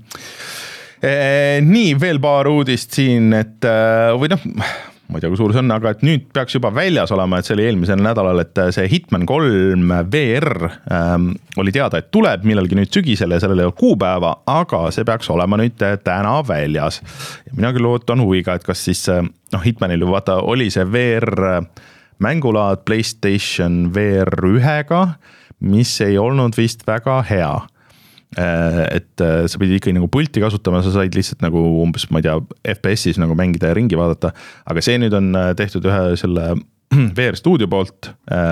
Nii, veel paar uudist siin, et või noh, ma ei tea, kui suur see on, aga et nüüd peaks juba väljas olema, et see oli eelmisel nädalal, et see Hitman kolm V R ähm, oli teada, et tuleb millalgi nüüd sügisel ja sellel ei ole kuupäeva, aga see peaks olema nüüd täna väljas. Ja mina küll ootan huviga, et kas siis, noh, Hitmanil ju vaata, oli see V R mängulaad PlayStation V R ühega, mis ei olnud vist väga hea. Et sa pidid ikkagi nagu pulti kasutama, sa said lihtsalt nagu umbes, ma ei tea, F P S-is nagu mängida ja ringi vaadata, aga see nüüd on tehtud ühe selle V R stuudio poolt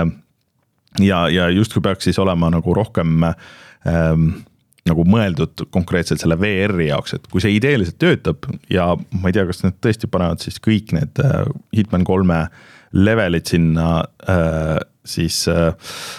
ja, ja justkui peaks siis olema nagu rohkem ähm, nagu mõeldud konkreetselt selle V R-i jaoks, et kui see ideeliselt töötab ja ma ei tea, kas need tõesti panevad siis kõik need Hitman kolme levelid sinna, äh, siis äh,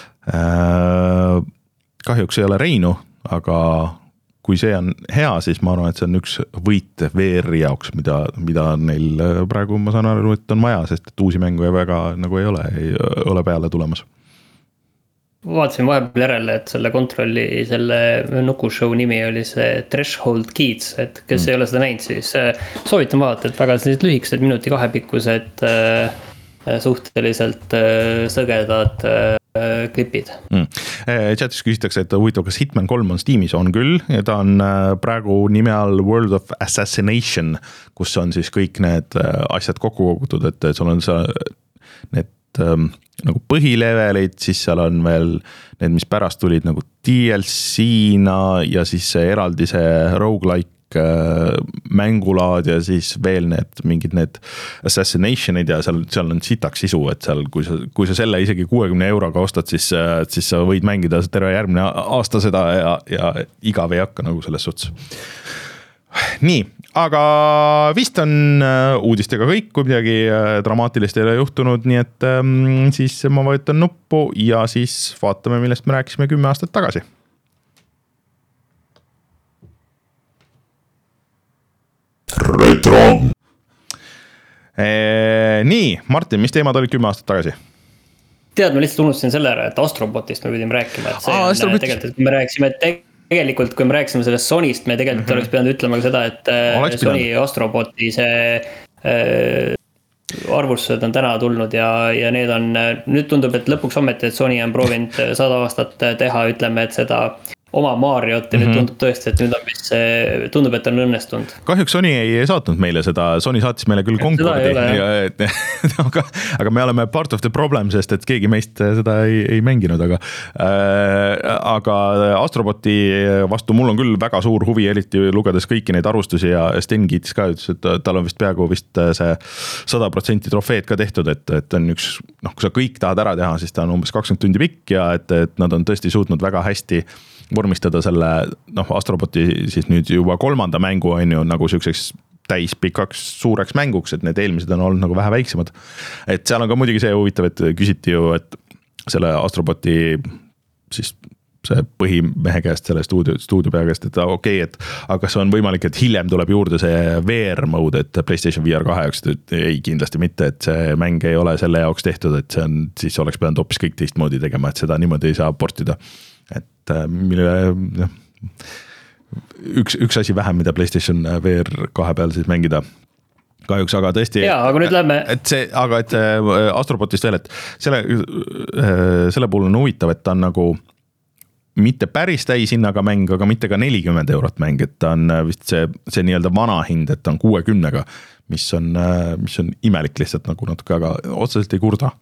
kahjuks ei ole Reinu, aga kui see on hea, siis ma arvan, et see on üks võit V R-i jaoks, mida, mida neil praegu ma saan aru, et on vaja, sest et uusi mängu väga nagu ei ole, ei ole peale tulemas. Vaatasin vahepeal järele, et selle kontrolli, selle nukushow nimi oli see Threshold Kids, et kes mm. ei ole seda näinud, siis soovitan vaadata, et väga sellised lühikesed minuti kahepikkused suhteliselt sõgedad klipid. Mm. Chatis küsitakse, et huvitav, kas Hitman kolm on Steamis, on küll, ja ta on praegu nime all World of Assassination, kus on siis kõik need asjad kokku kogutud, et sul on see, need ähm, nagu põhilevelid, siis seal on veel need, mis pärast tulid nagu D L C-na ja siis see eraldi see roguelike mängulaad ja siis veel need mingid need assassinationid ja seal, seal on sitaks sisu, et seal, kui sa, kui sa selle isegi kuuekümne euroga ostad, siis, siis sa võid mängida terve järgmine aasta seda ja, ja igav ei hakka nagu selles suhtes. nii, aga vist on uudistega kõik, kui midagi dramaatilist ei ole juhtunud, nii et siis ma vajutan nuppu ja siis vaatame, millest me rääkisime kümme aastat tagasi. Retro. Eee, nii, Martin, mis teemad olid kümme aastat tagasi? Tead, ma lihtsalt unustasin selle ära, et Astrobotist me pidime rääkima, et see Aa, on tegelikult, kui me rääkisime, et tegelikult, kui me rääkisime sellest Sonyst, me tegelikult mm-hmm. oleks pidanud ütlema ka seda, et oleks Sony pidanud. Astroboti see äh, arvustused on täna tulnud ja, ja need on, nüüd tundub, et lõpuks ometi, et Sony on proovinud sada aastat teha, ütleme, et seda oma Mariot ja mm-hmm. nüüd tundub tõesti, et nüüd on mis, tundub, et on õnnestunud. Kahjuks Sony ei saatnud meile seda, Sony saatis meile küll Concordi, aga, aga me oleme part of the problem, sest et keegi meist seda ei, ei mänginud, aga, äh, aga Astroboti vastu mul on küll väga suur huvi, eriti lugedes kõiki neid arvustusi ja Sten kiitis ka, ütles, et tal on vist peaaegu vist see sada protsenti trofeed ka tehtud, et, et on üks, noh, kui sa kõik tahad ära teha, siis ta on umbes kakskümmend tundi pikk ja et, et nad on tõesti suutnud väga hästi vormistada selle, noh, Astroboti siis nüüd juba kolmanda mängu on ju nagu selliseks täispikaks suureks mänguks, et need eelmised on olnud nagu vähe väiksemad. Et seal on ka muidugi see huvitav, et küsiti ju, et selle Astroboti siis see põhimehe käest, selle stuudio, stuudiopea käest, et okei, okay, et aga kas on võimalik, et hiljem tuleb juurde see V R mode, et PlayStation V R kahe jaoks, et ei, kindlasti mitte, et see mäng ei ole selle jaoks tehtud, et see on, siis oleks pidanud hoopis kõik teistmoodi tegema, et seda niimoodi ei saa portida. Et mille no, üks, üks asi vähem, mida PlayStation V R kahe peal siis mängida kahjuks, aga tõesti jaa, aga nüüd lähme et see, aga et Astrobotist veel, et selle, selle puhul on huvitav, et ta on nagu mitte päris täishinnaga mäng, aga mitte ka nelikümmend eurot mäng, et ta on vist see, see nii-öelda vana hind, et ta on kuuekümnega, mis on, mis on imelik lihtsalt nagu natuke, aga otseselt ei kurda.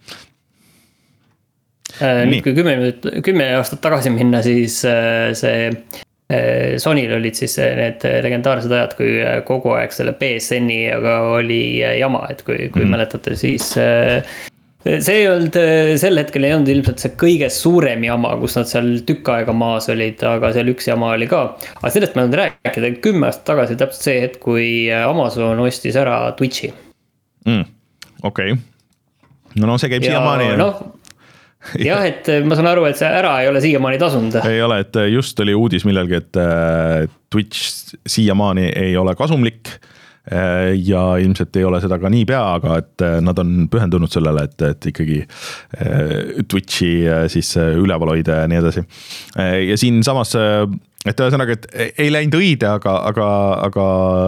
Nüüd kui kümme, kümme aastat tagasi minna, siis see Sonyl olid siis need legendaarsed ajad, kui kogu aeg selle P S N-i aga oli jama, et kui, kui mm. mäletate, siis see ei olnud, sel hetkel ei olnud ilmselt see kõige suurem jama, kus nad seal tükk aega maas olid, aga seal üks jama oli ka. Aga sellest me oleme rääkida kümme aastat tagasi, täpselt see hetk, kui Amazon ostis ära Twitchi. Mm. Okei. Okay. No, no see käib siia maani. No, jah, et ma saan aru, et see ära ei ole siiamaani tasunud. Ei ole, et just oli uudis millelgi, et Twitch siiamaani ei ole kasumlik ja ilmselt ei ole seda ka nii pea, aga et nad on pühendunud sellele, et, et ikkagi Twitchi siis üleval hoida ja nii edasi. Ja siin samas, et ühesõnaga, et ei läinud õide, aga, aga, aga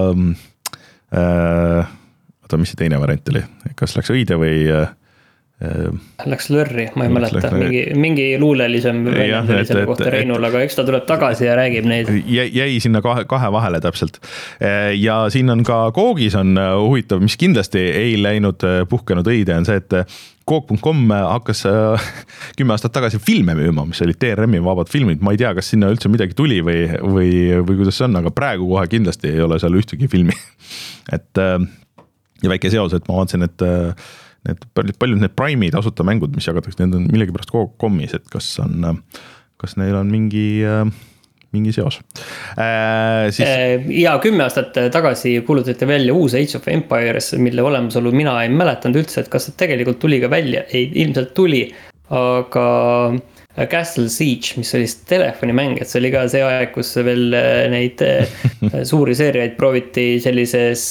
äh, oota, mis see teine variant oli? Kas läks õide või läks lörri, ma ei mäleta, mingi, mingi luulelisem väljendali selle kohta Reinul, aga eks ta tuleb tagasi ja räägib neid. Jäi sinna kahe, kahe vahele täpselt. Ja siin on ka Koogis on huvitav, mis kindlasti ei läinud puhkenud õide, on see, et Coog punkt com hakkas kümme aastat tagasi filme müüma, mis olid T R M-i vabad filmid. Ma ei tea, kas sinna üldse midagi tuli või, või, või kuidas see on, aga praegu kohe kindlasti ei ole seal ühtegi filmi. Et, ja väike seos, et ma vaatasin, et need paljud need Prime'i tasuta mängud, mis jagatakse, need on millegi pärast Coog punkt com'is, et kas on, kas neil on mingi, mingi seos. Äh, siis... Ja kümme aastat tagasi kuulutati välja uus Age of Empires, mille olemasolu mina ei mäletanud üldse, et kas see tegelikult tuli ka välja, ei, ilmselt tuli, aga Castle Siege, mis oli telefonimäng, et see oli ka see aeg, kus veel neid suuri seeriaid prooviti sellises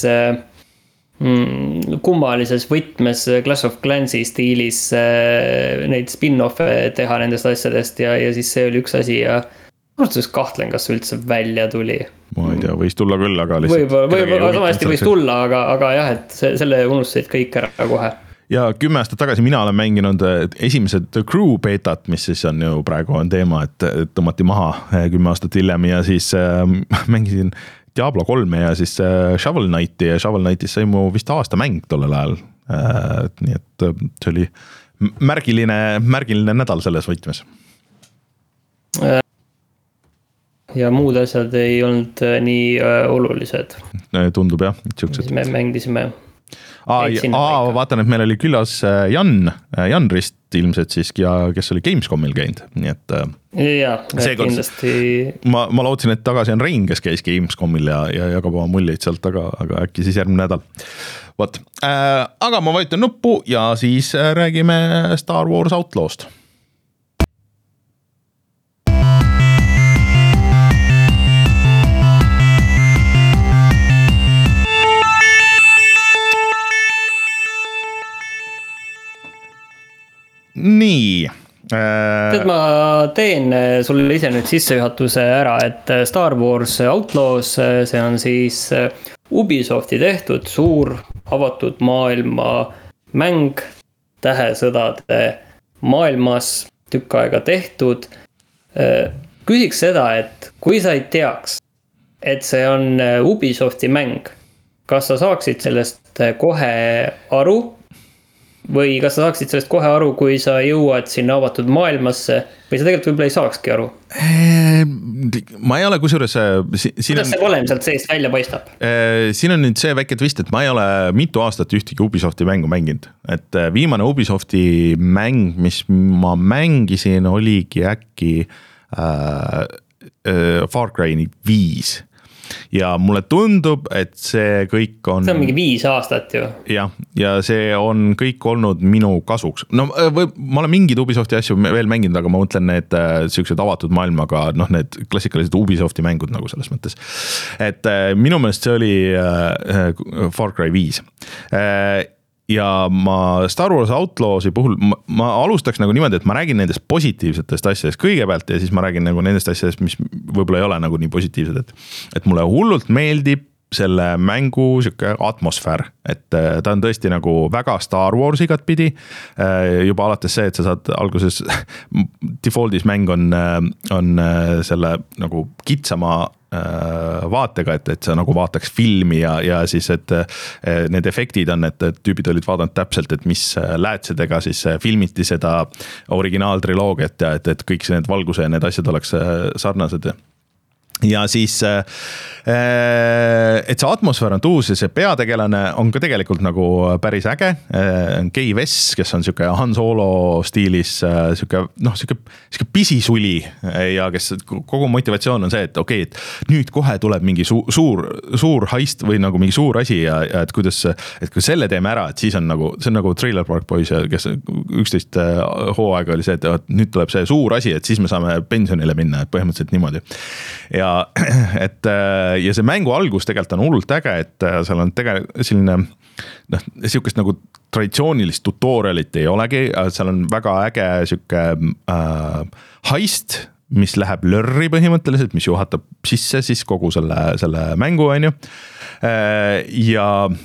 kummalises võtmes Clash of Clansi stiilis neid spin-off'e teha nendest asjadest ja, ja siis see oli üks asi ja mõtlesin kahtlen, kas üldse välja tuli. Ma ei tea, võis tulla küll, aga lihtsalt võib-olla, võib-olla samasti võis tulla, aga, aga jah, et selle unustasid kõik ära kohe. Ja kümme aastat tagasi mina olen mänginud esimesed The Crew betat, mis siis on ju praegu on teema, et tõmmati maha kümme aastat hiljem ja siis mängisin Diablo kolme ja siis Shovel Knighti ja Shovel Knightis sai mu vist aasta mäng tollel ajal. Nii et see oli märgiline, märgiline nädal selles võtmes. Ja muud asjad ei olnud nii olulised. Tundub jah. Me mängisime. Aa, vaatan, et meil oli külas Jan, Jan Rist ilmselt siiski ja kes oli Gamescomil käinud, nii et ja, kindlasti ma, ma lootsin, et tagasi on Rein, kes käis Gamescomil ja, ja jagab oma muljeid sealt, aga, aga äkki siis järgmine nädal. Võt. Äh, aga ma vajutan nuppu ja siis räägime Star Wars Outlaw'st. Nii. Tead, ma teen sulle ise nüüd sissejuhatuse ära, et Star Wars Outlaws, see on siis Ubisofti tehtud suur avatud maailma mäng tähesõdade maailmas tükk aega tehtud. Küsiks seda, et kui sa ei teaks, et see on Ubisofti mäng, kas sa saaksid sellest kohe aru? Või kas sa saaksid sellest kohe aru, kui sa jõuad sinna avatud maailmasse või sa tegelikult võib-olla ei saakski aru? Ma ei ole kusjuures kuidas see valem sealt seest välja paistab? Siin on nüüd see väike twist, et ma ei ole mitu aastat ühtegi Ubisofti mängu mänginud, et viimane Ubisofti mäng, mis ma mängisin, oligi äkki äh, äh, Far Cry viis ja mulle tundub, et see kõik on see on mingi viis aastat ju ja, ja see on kõik olnud minu kasuks no või, ma olen mingid Ubisofti asju veel mänginud, aga ma mõtlen need äh, sellised avatud maailmaga, noh need klassikalised Ubisofti mängud nagu selles mõttes, et äh, minu meelest see oli äh, Far Cry viis äh, ja ma Star Wars Outlawsi puhul, ma, ma alustaks nagu niimoodi, et ma räägin nendest positiivsetest asjadest kõigepealt ja siis ma räägin nagu nendest asjadest, mis võib-olla ei ole nagu nii positiivsed, et, et mulle hullult meeldib selle mängu siuke atmosfäär, et ta on tõesti nagu väga Star Wars igat pidi, juba alates see, et sa saad alguses defaultis mäng on, on selle nagu kitsama vaatega, et, et sa nagu vaataks filmi ja, ja siis, et need efektid on, et tüübid olid vaadanud täpselt, et mis läätsedega siis filmiti seda originaaltriloogiat ja et, et kõik need valguse ja need asjad oleks sarnased. Ja siis, et see atmosfäär on tuus ja see peategelane on ka tegelikult nagu päris äge. Kei Vess, kes on siuke Han Solo stiilis, siuke, noh, siuke, siuke pisisuli ja kes kogu motivatsioon on see, et okei, et nüüd kohe tuleb mingi su, suur, suur heist või nagu mingi suur asi ja, ja et kuidas, et kui selle teeme ära, et siis on nagu, see on nagu Trailer Park Boys, kes üksteist hooaega oli see, et nüüd tuleb see suur asi, et siis me saame pensionile minna, et põhimõtteliselt niimoodi. Ja et ja see mängu algus tegelikult on hullult äge, et seal on tegelikult selline noh, siukest nagu traditsioonilist tutorialit ei olegi, seal on väga äge siuke äh, heist, mis läheb lörri põhimõtteliselt, mis juhatab sisse siis kogu selle, selle mängu on ju. Äh, ja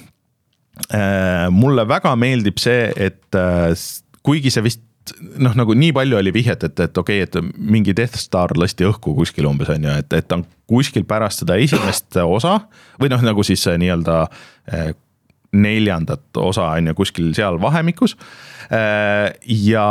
äh, mulle väga meeldib see, et äh, kuigi see vist noh, nagu nii palju oli vihjet, et, et okei, et mingi Death Star lasti õhku kuskil umbes on ju, et, et on kuskil pärast seda esimest osa või noh, nagu siis nii-öelda neljandat osa on ju kuskil seal vahemikus ja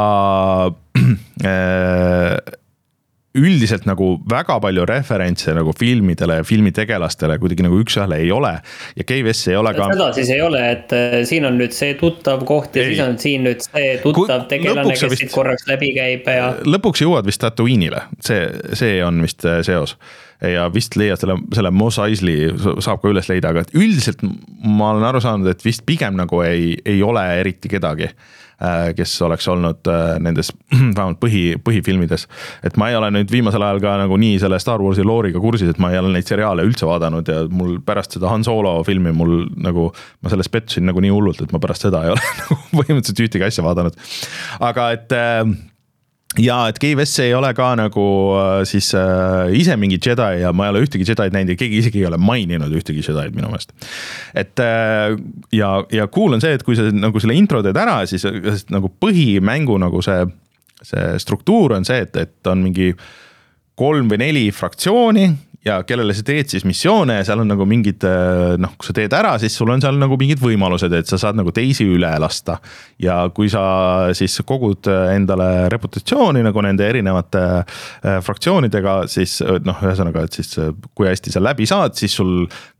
üldiselt nagu väga palju referentse nagu filmidele ja filmitegelastele kuidagi nagu üks-ühele ei ole ja K V S ei ole ka seda siis ei ole, et siin on nüüd see tuttav koht ja ei. Siis on siin nüüd see tuttav tegelane, kes vist, siit korraks läbi käib ja lõpuks jõuad vist Tatooine'ile, see, see on vist seos ja vist leiad selle, selle Mos Eisley saab ka üles leida, aga üldiselt ma olen aru saanud, et vist pigem nagu ei, ei ole eriti kedagi, kes oleks olnud nendes vähemalt põhi, põhifilmides. Et ma ei ole nüüd viimasel ajal ka nagu nii selle Star Warsi looriga kursis, et ma ei ole neid seriaale üldse vaadanud ja mul pärast seda Han Solo filmi mul nagu, ma selles pettusin nagu nii hullult, et ma pärast seda ei ole nagu põhimõtteliselt ühtegi asja vaadanud. Aga et ja, et K V S ei ole ka nagu siis äh, ise mingi Jedi ja ma ei ole ühtegi Jedi'd näinud ja keegi isegi ei ole maininud ühtegi Jedi'd minu meelest. Et äh, ja, ja cool on see, et kui sa nagu selle intro teed ära, siis nagu põhimängu nagu see, see struktuur on see, et, et on mingi kolm või neli fraktsiooni ja kellele sa teed siis missioone ja seal on nagu mingid, noh, kui sa teed ära, siis sul on seal nagu mingid võimalused, et sa saad nagu teisi üle lasta. Ja kui sa siis kogud endale reputatsiooni nagu nende erinevate fraktsioonidega, siis noh, ühesõnaga, et siis kui hästi sa läbi saad, siis sul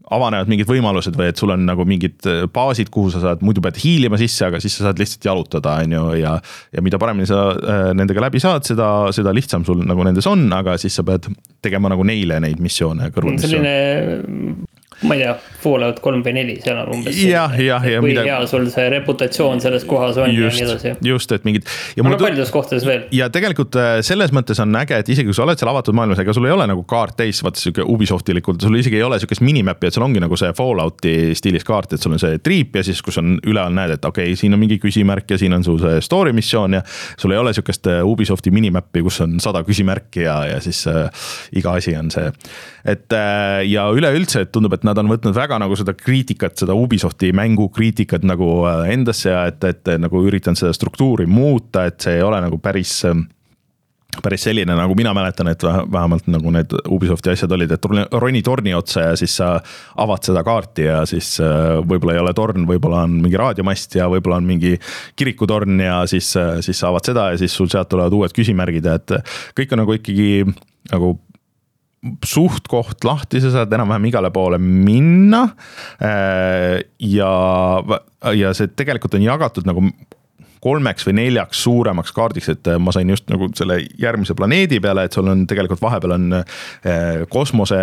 avanevad mingid võimalused või et sul on nagu mingid baasid, kuhu sa saad, muidu pead hiilima sisse, aga siis sa saad lihtsalt jalutada, on ju, ja, ja mida paremini sa nendega läbi saad, seda, seda lihtsam sul nagu nendes on, aga siis sa pead tegema nagu neile neid missioone kõrvalmissioone. Selline, ma ei tea, Fallout kolm või neli, seal on umbes ja, ja, ja, kui mida... hea sul see reputatsioon selles kohas on just, ja nii edasi. Just, et mingid ja aga paljudes kohtades veel. Ja tegelikult selles mõttes on äge, et isegi kui sa oled seal avatud maailmas, ega sul ei ole nagu kaart täis, vaata siuke Ubisoftilikult, sul isegi ei ole siukest minimappi, et sul ongi nagu see Fallouti stiilis kaart, et sul on see triip ja siis kus on üleval näed, et okei, okay, siin on mingi küsimärk ja siin on sul see story missioon ja sul ei ole siukest Ubisofti minimappi, kus on sada küsimärki ja, ja siis äh, iga asi on see. Et äh, ja üleüldse, et tundub, et nad on võtnud väga nagu seda kriitikat, seda Ubisofti mängu kriitikat nagu endasse ja et, et nagu üritan seda struktuuri muuta, et see ei ole nagu päris, päris selline, nagu mina mäletan, et vähemalt nagu need Ubisofti asjad olid, et roni torni otsa ja siis sa avad seda kaarti ja siis võib-olla ei ole torn, võib-olla on mingi raadiomast ja võib-olla on mingi kirikutorn ja siis, siis sa avad seda ja siis sul sealt tulevad uued küsimärgid, et kõik on nagu ikkagi nagu suht koht lahti, sa saad enam-vähem igale poole minna ja, ja see tegelikult on jagatud nagu kolmeks või neljaks suuremaks kaardiks, et ma sain just nagu selle järgmise planeedi peale, et sul on tegelikult vahepeal on kosmose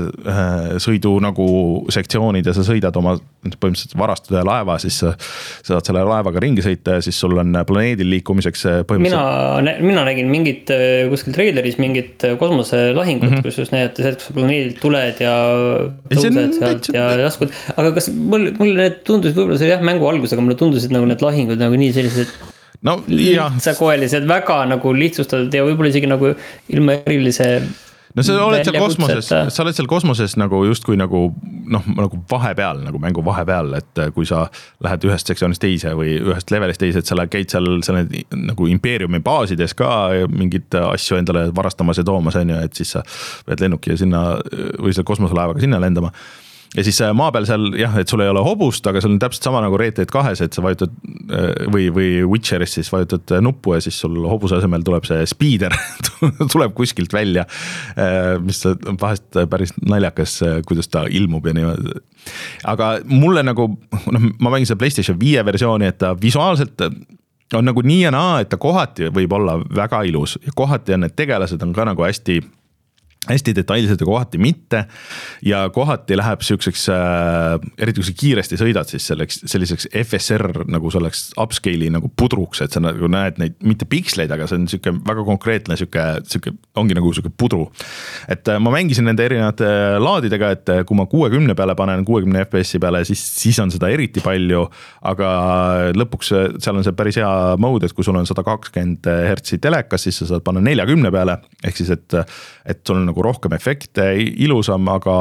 sõidu nagu sektsioonid ja sa sõidad oma põhimõtteliselt varastada laeva, siis sa saad selle laevaga ringi sõita ja siis sul on planeedil liikumiseks põhimõtteliselt. Mina, mina nägin mingit kuskil traileris mingit kosmoselahingut, mm -hmm. kus just näidati see, et kus sa planeedilt tuled ja tõused sealt ja laskud. Aga kas mul, mulle need tundusid võib-olla see jah mängu algus, aga mulle tundusid nagu need lahingud nagu nii sellised no, lihtsakoelised, väga nagu lihtsustatud ja võib-olla isegi nagu ilma erilise no sa oled seal kosmoses, sa oled seal kosmoses nagu justkui nagu noh, nagu vahepeal, nagu mängu vahepeal, et kui sa lähed ühest sektsioonist teise või ühest levelist teise, et sa käid seal, seal nagu impeeriumi baasides ka mingid asju endale varastamas ja toomas, on ju, et siis sa pead lennuki ja sinna või selle kosmoselaevaga sinna lendama. Ja siis maa peal seal jah, et sul ei ole hobust, aga sul on täpselt sama nagu Red Dead kahes, et sa vajutad või, või Witcheris siis vajutad nuppu ja siis sul hobuse asemel tuleb see speeder, tuleb kuskilt välja, mis on vahest päris naljakas, kuidas ta ilmub ja niimoodi. Aga mulle nagu, noh, ma mängin seda PlayStation viie versiooni, et ta visuaalselt on nagu nii ja naa, et ta kohati võib olla väga ilus ja kohati on need tegelased on ka nagu hästi hästi detailsed ja kohati mitte ja kohati läheb siukseks äh, eriti kui sa kiiresti sõidad siis selleks, selliseks F S R nagu selleks upscale'i nagu pudruks, et sa nagu näed neid mitte piksleid, aga see on siuke väga konkreetne siuke, siuke ongi nagu siuke pudru. Et äh, ma mängisin nende erinevate laadidega, et kui ma kuuekümne peale panen kuuekümne F P S peale, siis, siis on seda eriti palju, aga lõpuks seal on see päris hea mode, et kui sul on sada kakskümmend hertsi telekas, siis sa saad panna neljakümne peale, ehk siis et, et sul on nagu rohkem efekte, ilusam, aga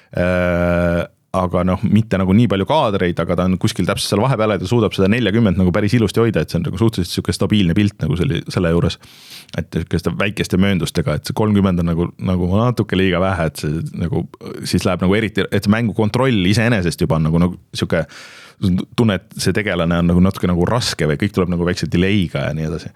äh, aga noh, mitte nagu nii palju kaadreid, aga ta on kuskil täpselt seal vahepeal, et ta suudab seda neljakümmet nagu päris ilusti hoida, et see on nagu suhteliselt siuke stabiilne pilt nagu selle, selle juures, et väikeste mööndustega, et see kolmkümmend on nagu, nagu natuke liiga vähe, et see nagu siis läheb nagu eriti, et mängu kontroll iseenesest juba on nagu, nagu siuke tunne, et see tegelane on nagu natuke nagu raske või kõik tuleb nagu väikse delay'ga ja nii edasi.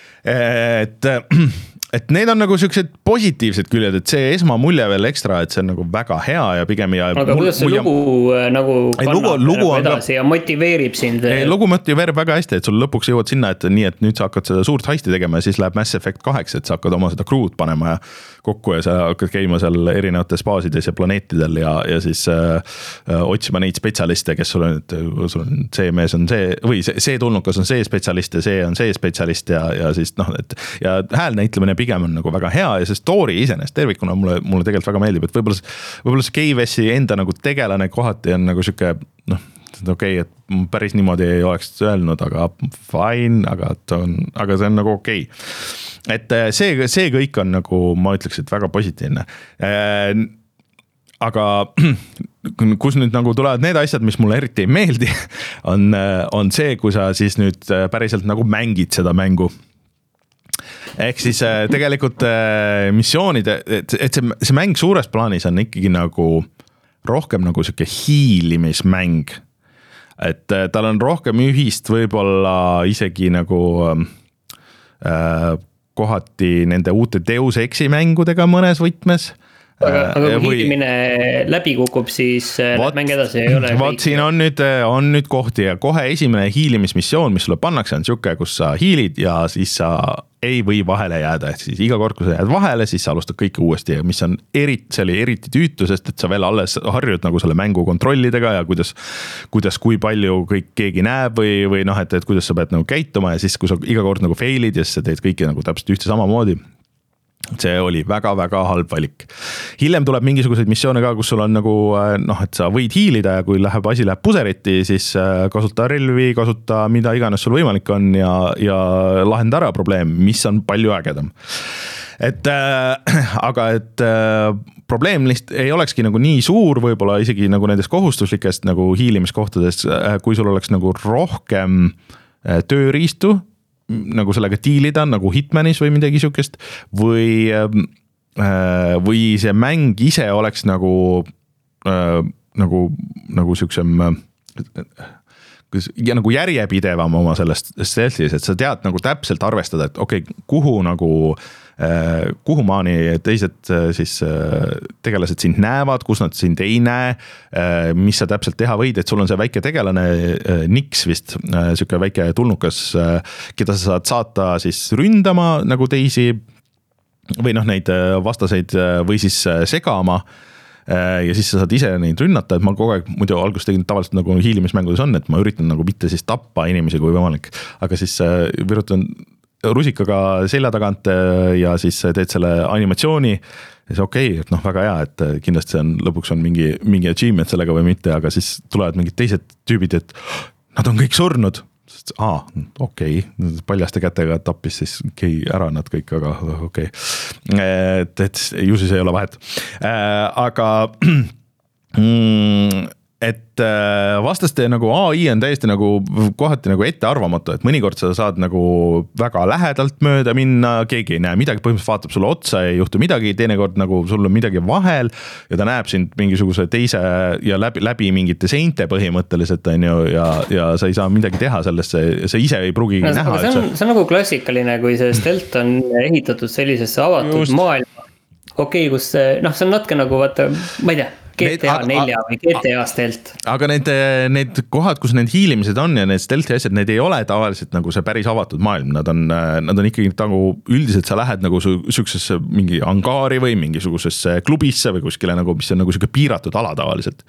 Et et need on nagu siuksed positiivsed küljed, et see esmamulje veel ekstra, et see on nagu väga hea ja pigem ja aga mul, kuidas see lugu ja... nagu kannab lugu, lugu edasi ka... ja motiveerib sind? Ei, lugu motiveerib väga hästi, et sul lõpuks jõuad sinna, et nii, et nüüd sa hakkad seda suurt heisti tegema ja siis läheb Mass Effect kaheks, et sa hakkad oma seda crew'd panema ja kokku ja sa hakkad käima seal erinevates baasides ja planeetidel ja, ja siis äh, otsima neid spetsialiste, kes sul on, et sul on see mees on see või see, see tulnukas on see spetsialist ja see on see spetsialist ja, ja siis noh, et ja häälnäitlemine pigem on nagu väga hea ja see story iseenesest tervikuna mulle, mulle tegelikult väga meeldib, et võib-olla, võib-olla see K V S-i enda nagu tegelane kohati on nagu siuke, noh, okei okay,, et päris niimoodi ei oleks öelnud, aga fine, aga, on, aga see on nagu okei okay. Et see, see kõik on nagu, ma ütleks, et väga positiivne. Aga kus nüüd nagu tulevad need asjad, mis mulle eriti ei meeldi, on, on see, kui sa siis nüüd päriselt nagu mängid seda mängu. Ehk siis tegelikult missioonide, et see, see mäng suures plaanis on ikkagi nagu rohkem nagu siuke hiilimismäng. Et tal on rohkem ühist võib-olla isegi nagu äh, kohati nende uute Deus Exi mängudega mõnes võtmes. aga, aga kui või... hiilimine läbi kukub, siis Vaat, mäng edasi ei ole. Vaat siin on nüüd, on nüüd kohti ja kohe esimene hiilimismissioon, mis sulle pannakse, on siuke, kus sa hiilid ja siis sa ei või vahele jääda, et siis iga kord, kui sa jääd vahele, siis sa alustad kõike uuesti ja mis on eriti, see oli eriti tüütu, sest et sa veel alles harjud nagu selle mängu kontrollidega ja kuidas, kuidas, kui palju kõik keegi näeb või, või noh, et, et kuidas sa pead nagu käituma ja siis, kui sa iga kord nagu fail'id ja siis sa teed kõike nagu täpselt ühte samamoodi. See oli väga-väga halb valik. Hiljem tuleb mingisuguseid missioone ka, kus sul on nagu, noh, et sa võid hiilida ja kui läheb asi läheb puseriti, siis kasuta relvi, kasuta mida iganes sul võimalik on ja, ja lahenda ära probleem, mis on palju ägedam. Et äh, aga et äh, probleem lihtsalt ei olekski nagu nii suur, võib-olla isegi nagu nendest kohustuslikest nagu hiilimiskohtades, kui sul oleks nagu rohkem tööriistu, nagu sellega diilida, nagu Hitmanis või midagi sihukest, või, või see mäng ise oleks nagu, nagu, nagu siuksem, ja nagu järjepidevam oma sellest stealth'is, et sa tead nagu täpselt arvestada, et okei, okay, kuhu nagu, kuhu maani teised siis tegelased sind näevad, kus nad sind ei näe, mis sa täpselt teha võid, et sul on see väike tegelane, Nix vist, siuke väike tulnukas, keda sa saad saata siis ründama nagu teisi või noh, neid vastaseid või siis segama ja siis sa saad ise neid rünnata, et ma kogu aeg muidu alguses tegin tavaliselt nagu hiilimismängudes on, et ma üritan nagu mitte siis tappa inimesi kui võimalik, aga siis virutan rusikaga selja tagant ja siis teed selle animatsiooni ja see okei okay,, et noh, väga hea, et kindlasti see on, lõpuks on mingi, mingi achievement sellega või mitte, aga siis tulevad mingid teised tüübid, et nad on kõik surnud. Aa, okei, okay. Paljaste kätega tappis siis kei ära nad kõik, aga okei okay.. Et, et ju siis ei ole vahet. Aga mm, et vastaste nagu A I on täiesti nagu kohati nagu ettearvamatu, et mõnikord sa saad nagu väga lähedalt mööda minna, keegi ei näe midagi, põhimõtteliselt vaatab sulle otsa, ei juhtu midagi, teinekord nagu sul on midagi vahel ja ta näeb sind mingisuguse teise ja läbi, läbi mingite seinte põhimõtteliselt on ju, ja, ja sa ei saa midagi teha sellest, sa ise ei pruugi no, näha. See on, see on nagu klassikaline, kui see stealth on ehitatud sellisesse avatud Just. maailma. Okei, okay, kus noh, see on natuke nagu vaata, ma ei tea, G T A nelja või G T A stealth. Aga need, need kohad, kus need hiilimised on ja need stealthi asjad, need ei ole tavaliselt nagu see päris avatud maailm. Nad on, nad on ikkagi nagu üldiselt sa lähed nagu sükesesse mingi angaari või mingisugusesse klubisse või kuskile nagu, mis on nagu siuke piiratud ala tavaliselt.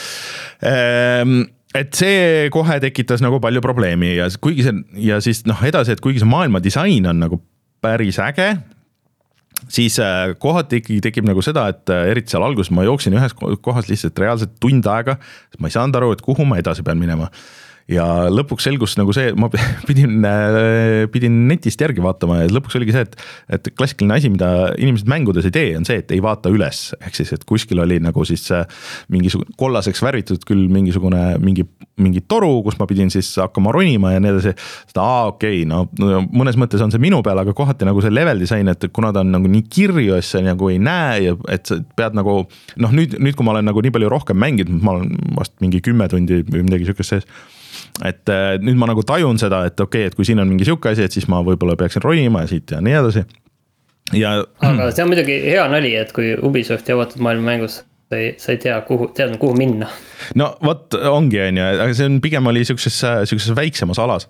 Et see kohe tekitas nagu palju probleemi ja kuigi see, ja siis noh edasi, et kuigi see maailma disain on nagu päris äge, siis kohati ikkagi tekib nagu seda, et eriti seal alguses ma jooksin ühes kohas lihtsalt reaalselt tund aega, ma ei saanud aru, et kuhu ma edasi pean minema. Ja lõpuks selgus nagu see, ma pidin, pidin netist järgi vaatama ja lõpuks oligi see, et, et klassikaline asi, mida inimesed mängudes ei tee, on see, et ei vaata üles. Ehk siis, et kuskil oli nagu siis mingisugune kollaseks värvitud küll mingisugune mingi, mingi toru, kus ma pidin siis hakkama ronima ja nii edasi. Aa, okei, okay, no mõnes mõttes on see minu peal, aga kohati nagu see level design, et kuna ta on nagu nii kirju, et sa nagu ei näe ja et sa pead nagu, noh nüüd, nüüd kui ma olen nagu nii palju rohkem mänginud, ma olen vast mingi kümme tundi või midagi sükest sees, et nüüd ma nagu tajun seda, et okei okay,, et kui siin on mingi siuke asi, et siis ma võib-olla peaksin ronima ja siit ja nii edasi. Ja... Aga see on muidugi hea nali, et kui Ubisoft ja avatud maailma mängus sa ei, sa ei tea, kuhu, tead, kuhu minna. No vot ongi, on ju, aga see on pigem oli siukses, siukses väiksemas alas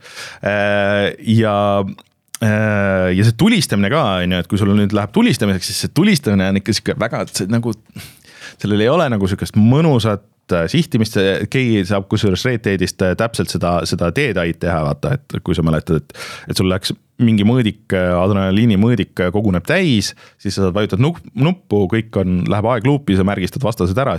ja ja see tulistamine ka, on ju, et kui sul nüüd läheb tulistamiseks, siis see tulistamine on ikka siuke väga, see, nagu, sellel ei ole nagu siukest mõnusat sihtimist, keegi saab kusjuures Red Deadist täpselt seda, seda teedaid teha, vaata, et kui sa mäletad, et, et sul läks mingi mõõdik, adrenaliini mõõdik koguneb täis, siis sa saad vajutada nuppu, kõik on, läheb aeg luupi, sa märgistad vastased ära,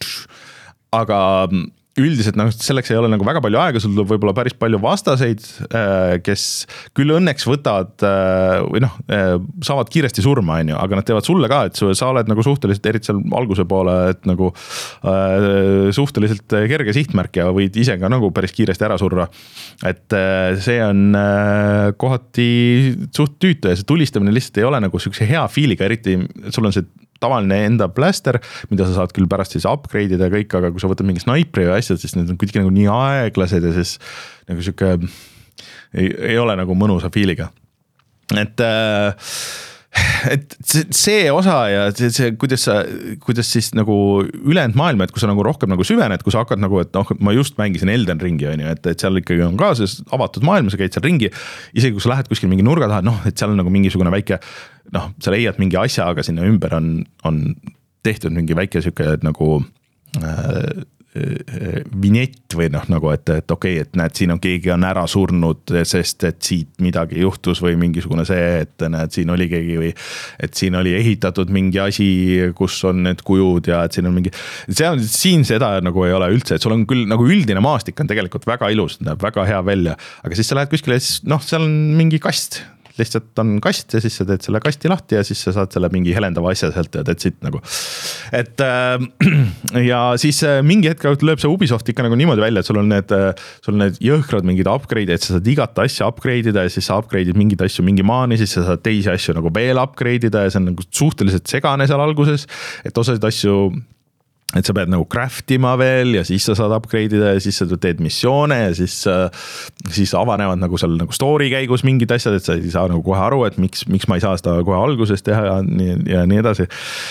aga üldiselt noh, selleks ei ole nagu väga palju aega, sul tuleb võib-olla päris palju vastaseid, kes küll õnneks võtavad või noh, saavad kiiresti surma, on ju, aga nad teevad sulle ka, et sa oled nagu suhteliselt, eriti seal alguse poole, et nagu suhteliselt kerge sihtmärk ja võid ise ka nagu päris kiiresti ära surra. Et see on kohati suht tüütu ja see tulistamine lihtsalt ei ole nagu siukse hea fiiliga, eriti sul on see tavaline enda blaster, mida sa saad küll pärast siis upgrade ida kõik, aga kui sa võtad mingi snaipri või asjad, siis need on kuidagi nagu nii aeglased ja siis nagu siuke ei, ei ole nagu mõnusa fiiliga. Et et see osa ja see, see, kuidas sa, kuidas siis nagu ülejäänud maailma, et kui sa nagu rohkem nagu süvened, kui sa hakkad nagu, et noh, ma just mängisin Elden Ringi, on ju, et, et seal ikkagi on ka see avatud maailma, sa käid seal ringi, isegi kui sa lähed kuskil mingi nurga taha, noh, et seal on nagu mingisugune väike, noh, sa leiad mingi asja, aga sinna ümber on, on tehtud mingi väike siuke nagu äh, vinjett või noh, nagu, et, et okei okay,, et näed, siin on keegi on ära surnud, sest et siit midagi juhtus või mingisugune see, et näed, siin oli keegi või et siin oli ehitatud mingi asi, kus on need kujud ja et siin on mingi, seal, siin seda nagu ei ole üldse, et sul on küll nagu üldine maastik on tegelikult väga ilus, näeb väga hea välja, aga siis sa lähed kuskile, siis noh, seal on mingi kast, lihtsalt on kast ja siis sa teed selle kasti lahti ja siis sa saad selle mingi helendava asja sealt ja teed siit nagu. Et äh, ja siis mingi hetk lööb see Ubisoft ikka nagu niimoodi välja, et sul on need, sul on need jõhkrad mingid upgrade, et sa saad igat asja upgrade ida ja siis sa upgrade'id mingid asju mingi maani, siis sa saad teisi asju nagu veel upgrade ida ja see on nagu suhteliselt segane seal alguses, et osasid asju et sa pead nagu craft ima veel ja siis sa saad upgrade ida ja siis sa teed missioone ja siis, siis avanevad nagu seal nagu story käigus mingid asjad, et sa ei saa nagu kohe aru, et miks, miks ma ei saa seda kohe alguses teha ja nii, ja nii edasi.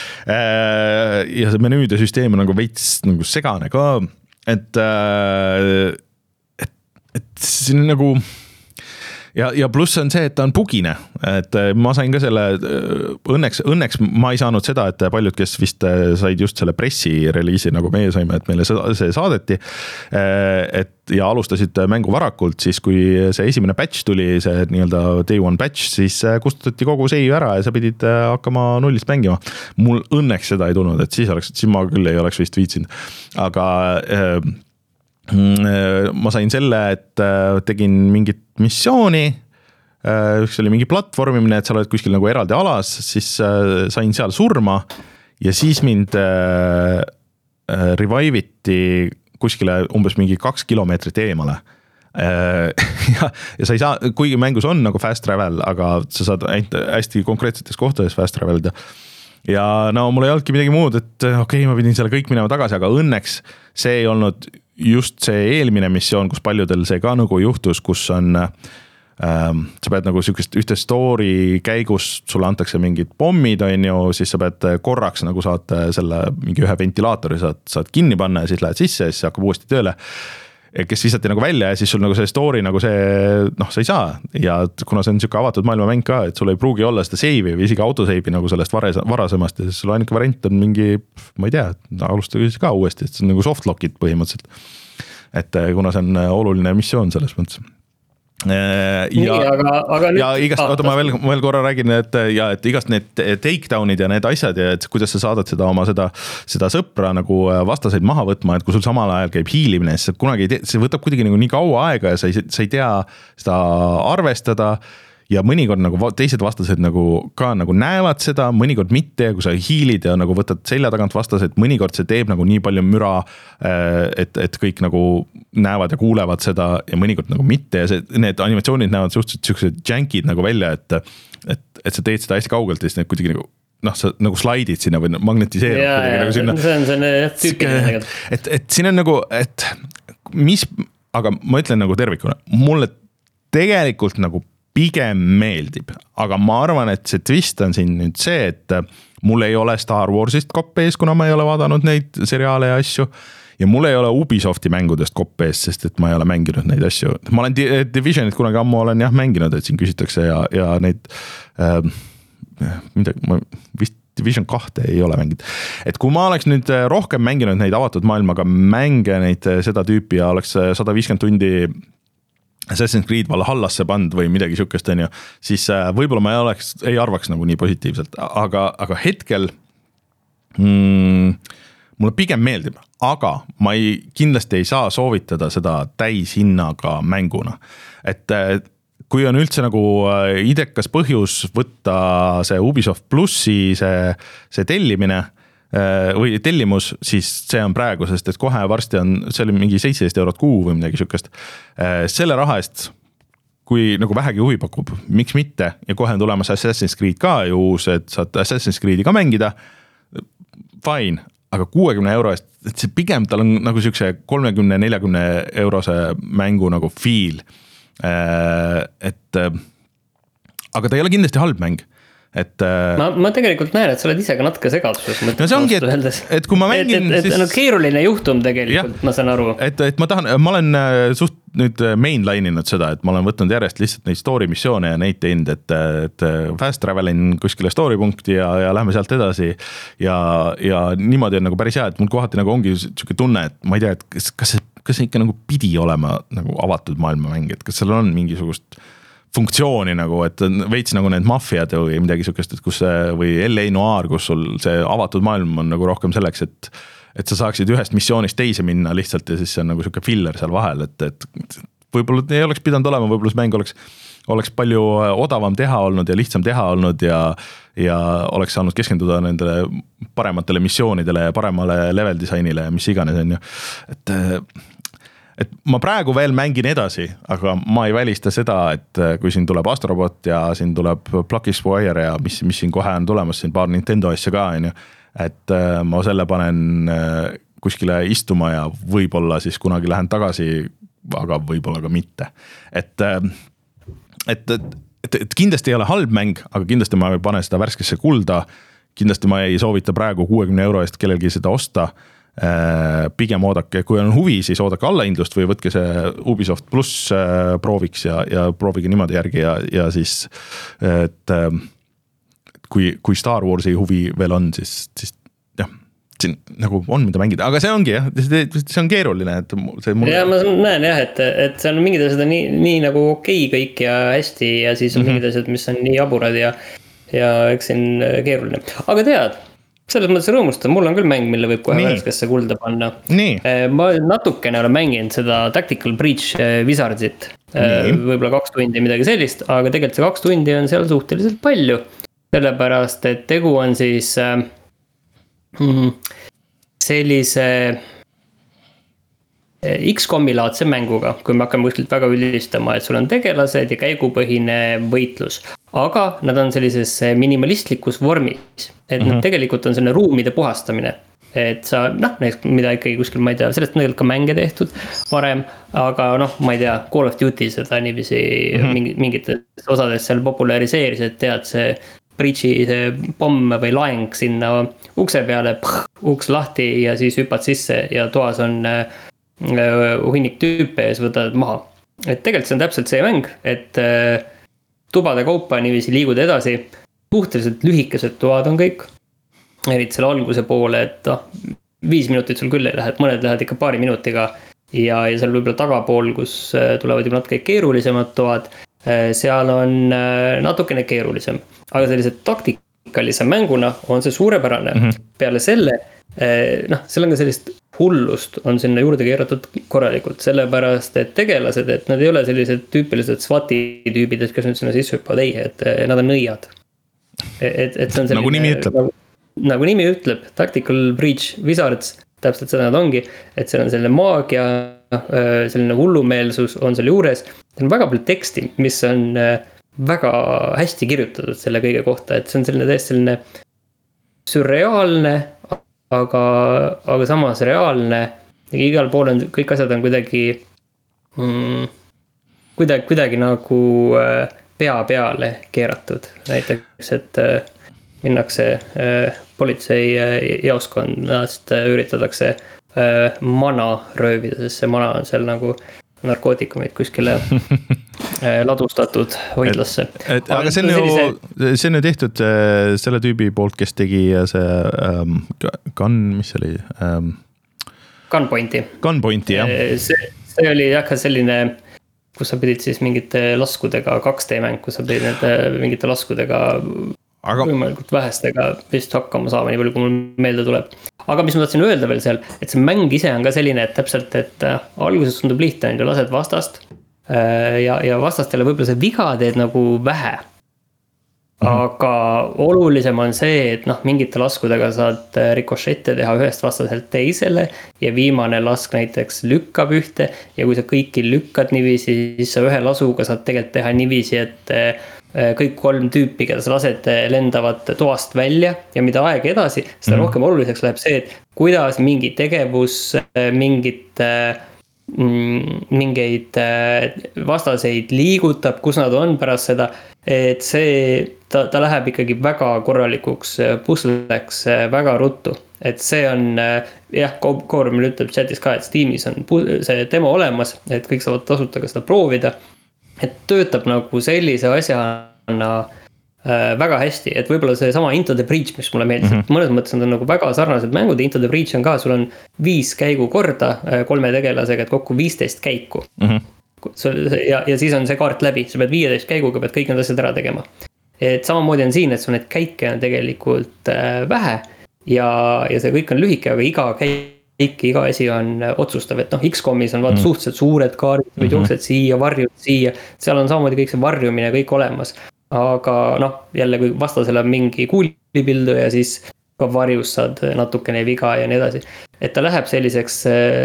Ja see menüüde süsteem on nagu veits nagu segane ka, et, et, et siin nagu ja, ja pluss on see, et ta on bugine, et ma sain ka selle, õnneks, õnneks ma ei saanud seda, et paljud, kes vist said just selle pressi reliisi, nagu meie saime, et meile see saadeti, et ja alustasid mängu varakult, siis kui see esimene patch tuli, see nii-öelda day one patch, siis kustutati kogu save ära ja sa pidid hakkama nullist mängima. Mul õnneks seda ei tulnud, et siis oleks, siis ma küll ei oleks vist viitsinud, aga ma sain selle, et tegin mingit missiooni, üks oli mingi platvormimine, et sa oled kuskil nagu eraldi alas, siis sain seal surma ja siis mind revive'iti kuskile umbes mingi kaks kilomeetrit eemale. Ja, ja sa ei saa, kuigi mängus on nagu fast travel, aga sa saad hästi konkreetsetes kohtades fast travelida. Ja no mul ei olnudki midagi muud, et okei, okay, ma pidin selle kõik minema tagasi, aga õnneks see ei olnud just see eelmine missioon, kus paljudel see ka nagu juhtus, kus on ähm, sa pead nagu sükest ühte story käigus, sulle antakse mingid pommid, on ju, siis sa pead korraks nagu saad selle mingi ühe ventilaatori saad, saad kinni panna ja siis lähed sisse ja siis hakkab uuesti tööle. Kes visati nagu välja ja siis sul nagu see story nagu see, noh, sa ei saa ja kuna see on siuke avatud maailma mäng ka, et sul ei pruugi olla seda save'i või isegi autosave'i nagu sellest varasemast ja siis sul ainuke variant on mingi, ma ei tea, alustage ka uuesti, et see on nagu softlock'id põhimõtteliselt. Et kuna see on oluline missioon selles mõttes. Ja, Nii, aga, aga ja igast, oota, ma veel, veel korra räägin, et, ja, et igast need takedownid ja need asjad ja et kuidas sa saadad seda oma seda, seda sõpra nagu vastaseid maha võtma, et kui sul samal ajal käib hiilimine, siis kunagi ei tea, see võtab kuidagi nagu nii kaua aega ja sa ei, sa ei tea seda arvestada ja mõnikord nagu teised vastased nagu ka nagu näevad seda, mõnikord mitte ja kui sa hiilid ja nagu võtad selja tagant vastased, mõnikord see teeb nagu nii palju müra, et, et kõik nagu näevad ja kuulevad seda ja mõnikord nagu mitte ja see, need animatsioonid näevad suhteliselt sellised jankid nagu välja, et, et, et sa teed seda hästi kaugelt ja siis need kuidagi nagu noh, sa nagu slaidid sinna või magnetiseerud ja, ja, nagu sinna. See on selline tüüpiline. Et, et siin on nagu, et mis, aga ma ütlen nagu tervikuna, mulle tegelikult nagu pigem meeldib, aga ma arvan, et see twist on siin nüüd see, et mul ei ole Star Warsist koppees, kuna ma ei ole vaadanud neid seriaale ja asju ja mul ei ole Ubisofti mängudest koppees, sest et ma ei ole mänginud neid asju. Ma olen Divisionit kunagi ammu olen jah mänginud, et siin küsitakse ja, ja neid äh, midagi, ma vist Division kahte ei ole mänginud. Et kui ma oleks nüüd rohkem mänginud neid avatud maailmaga mänge, neid seda tüüpi ja oleks sada viiskümmend tundi Assassin's Creed Valhallasse pand või midagi sükest, on ju, siis võib-olla ma ei oleks, ei arvaks nagu nii positiivselt, aga, aga hetkel mm, mulle pigem meeldib, aga ma ei, kindlasti ei saa soovitada seda täishinnaga mänguna. Et kui on üldse nagu idekas põhjus võtta see Ubisoft Plussi see, see tellimine või tellimus, siis see on praegu, sest et kohe varsti on, see oli mingi seitseteist eurot kuu või midagi sükest. Selle raha eest, kui nagu vähegi huvi pakub, miks mitte, ja kohe on tulemas Assassin's Creed ka ju uus, et saad Assassin's Creed'i ka mängida, fine, aga kuuekümne euro eest, et see pigem tal on nagu sükse kolmekümne neljakümne eurose mängu nagu feel. Et, aga ta ei ole kindlasti halb mäng. et ma, ma tegelikult näen, et sa oled ise ka natuke segaduses. No see ongi, et, et kui ma mängin et, et, siis... et keeruline juhtum tegelikult, ja, ma saan aru. Et, et ma tahan, ma olen suht nüüd mainline inud seda, et ma olen võtnud järjest lihtsalt neid story missioone ja neid teinud, et, et fast travelin kuskile story punkti ja, ja lähme sealt edasi ja, ja niimoodi on nagu päris hea, et mul kohati nagu ongi siuke tunne, et ma ei tea, et kas, kas, see, kas see ikka nagu pidi olema nagu avatud maailmamäng, et kas seal on mingisugust funktsiooni nagu, et veits nagu need mafiad või midagi sukest, et kus või L A Noir, kus sul see avatud maailm on nagu rohkem selleks, et et sa saaksid ühest missioonist teise minna lihtsalt ja siis see on nagu siuke filler seal vahel, et, et võib-olla ei oleks pidanud olema, võib-olla see mäng oleks, oleks palju odavam teha olnud ja lihtsam teha olnud ja, ja oleks saanud keskenduda nendele parematele missioonidele ja paremale level disainile ja mis iganes on ju, et et ma praegu veel mängin edasi, aga ma ei välista seda, et kui siin tuleb Astrobot ja siin tuleb Plucky Squire ja mis, mis siin kohe on tulemas, siin paar Nintendo asja ka on ju, et ma selle panen kuskile istuma ja võib-olla siis kunagi lähen tagasi, aga võib-olla ka mitte. Et, et, et, et kindlasti ei ole halb mäng, aga kindlasti ma panen seda värskesse kulda, kindlasti ma ei soovita praegu kuuekümne euro eest kellelgi seda osta, pigem oodake, kui on huvi, siis oodake allahindlust või võtke see Ubisoft Plus prooviks ja, ja proovige niimoodi järgi ja, ja siis, et kui, kui Star Warsi huvi veel on, siis, siis jah, siin nagu on mida mängida, aga see ongi jah, see on keeruline, et see mul... ja ma näen jah, et, et see on mingid asjad nii, nii nagu okei kõik ja hästi ja siis on mm-hmm. mingid asjad, mis on nii jaburad ja, ja eks siin keeruline, aga tead, selles mõttes rõõmustan, mul on küll mäng, mille võib kohe värskesse kulda panna. Nii. Ma natukene olen mänginud seda Tactical Breach Wizardsit, võib-olla kaks tundi midagi sellist, aga tegelikult see kaks tundi on seal suhteliselt palju. Sellepärast, et tegu on siis äh, sellise X COM-i laadse mänguga, kui me hakkame kuskilt väga üldistama, et sul on tegelased ja käigupõhine võitlus. Aga nad on sellises minimalistlikus vormis, et mm-hmm. nad tegelikult on selline ruumide puhastamine. Et sa, noh, mida ikkagi kuskil, ma ei tea, sellest on tegelikult ka mänge tehtud varem, aga noh, ma ei tea, Call of Duty seda niiviisi mm-hmm. mingi, mingites osades seal populariseeris, et tead see Breachi see pomm või laeng sinna ukse peale, pff, uks lahti ja siis hüppad sisse ja toas on äh, hunnik tüüpe ja siis võtad maha. Et tegelikult see on täpselt see mäng, et äh, tubade kaupa niiviisi liigud edasi, suhteliselt lühikesed toad on kõik, eriti selle alguse poole, et oh, viis minutit sul küll ei lähe, et mõned lähevad ikka paari minutiga ja, ja seal võib-olla tagapool, kus äh, tulevad juba natuke keerulisemad toad, äh, seal on äh, natukene keerulisem. Aga sellise taktikalise mänguna on see suurepärane. Mm-hmm. Peale selle, noh, seal on ka sellist hullust on sinna juurde keeratud korralikult, sellepärast, et tegelased, et nad ei ole sellised tüüpilised SWAT-i tüübid, et kes nüüd sinna sisse hüppavad, ei, et nad on nõiad. Et, et see on selline, nagu nimi ütleb. Nagu, nagu nimi ütleb, Tactical Breach Wizards, täpselt seda nad ongi, et seal on selline maagia, selline hullumeelsus on selle juures, see on väga palju teksti, mis on väga hästi kirjutatud selle kõige kohta, et see on selline täiesti selline sürreaalne, aga, aga samas reaalne ja igal pool on, kõik asjad on kuidagi mm, kuidagi, kuidagi nagu pea peale keeratud, näiteks, et minnakse politsei jaoskonnast üritatakse mana röövida, sest see mana on seal nagu narkootikumid kuskile ladustatud hoidlasse. Et, et, aga see on ju sellise... see on ju tehtud selle tüübi poolt, kes tegi see um, gun, mis oli um... Gunpointi Gunpointi, jah. See, see oli jah ka selline, kus sa pidid siis mingite laskudega, kaks D mäng, kus sa pidid need mingite laskudega aga... võimalikult vähestega vist hakkama saama, nii palju kui mul meelde tuleb. Aga mis ma tahtsin öelda veel seal, et see mäng ise on ka selline, et täpselt, et äh, alguses tundub lihtne, on ju lased vastast äh, ja, ja vastastele võib-olla see viga teed nagu vähe. Mm-hmm. Aga olulisem on see, et noh, mingite laskudega saad rikošette teha ühest vastaselt teisele ja viimane lask näiteks lükkab ühte ja kui sa kõiki lükkad niiviisi, siis sa ühe lasuga saad tegelikult teha niiviisi, et kõik kolm tüüpi, keda sa lased, lendavad toast välja ja mida aega edasi, seda mm-hmm. rohkem oluliseks läheb see, et kuidas mingi tegevus mingit mingeid vastaseid liigutab, kus nad on pärast seda, et see, ta, ta läheb ikkagi väga korralikuks pusleks väga ruttu. Et see on, jah, Koormil ütleb chatis ka, et Steamis on see demo olemas, et kõik saavad tasuta ka seda proovida. Et töötab nagu sellise asjana väga hästi, et võib-olla see sama Into the Breach, mis mulle meeldis, mm -hmm. mõnes mõttes on nagu väga sarnased mängud, Into the Breach on ka, sul on viis käigu korda kolme tegelasega, et kokku viisteist käiku. Mm -hmm. ja, ja siis on see kaart läbi, sa pead viieteist käiguga, pead kõik need asjad ära tegema. Et samamoodi on siin, et sul neid käike on tegelikult vähe ja, ja see kõik on lühike, aga iga käik, iga asi on otsustav, et noh, X-komis on vaat mm -hmm. suhteliselt suured kaardid, või mm -hmm. jooksed siia, varjud siia, seal on samamoodi kõik see varjumine kõik olemas. Aga noh, jälle kui vastasel on mingi kuulipildu ja siis ka varjus saad natukene viga ja nii edasi. Et ta läheb selliseks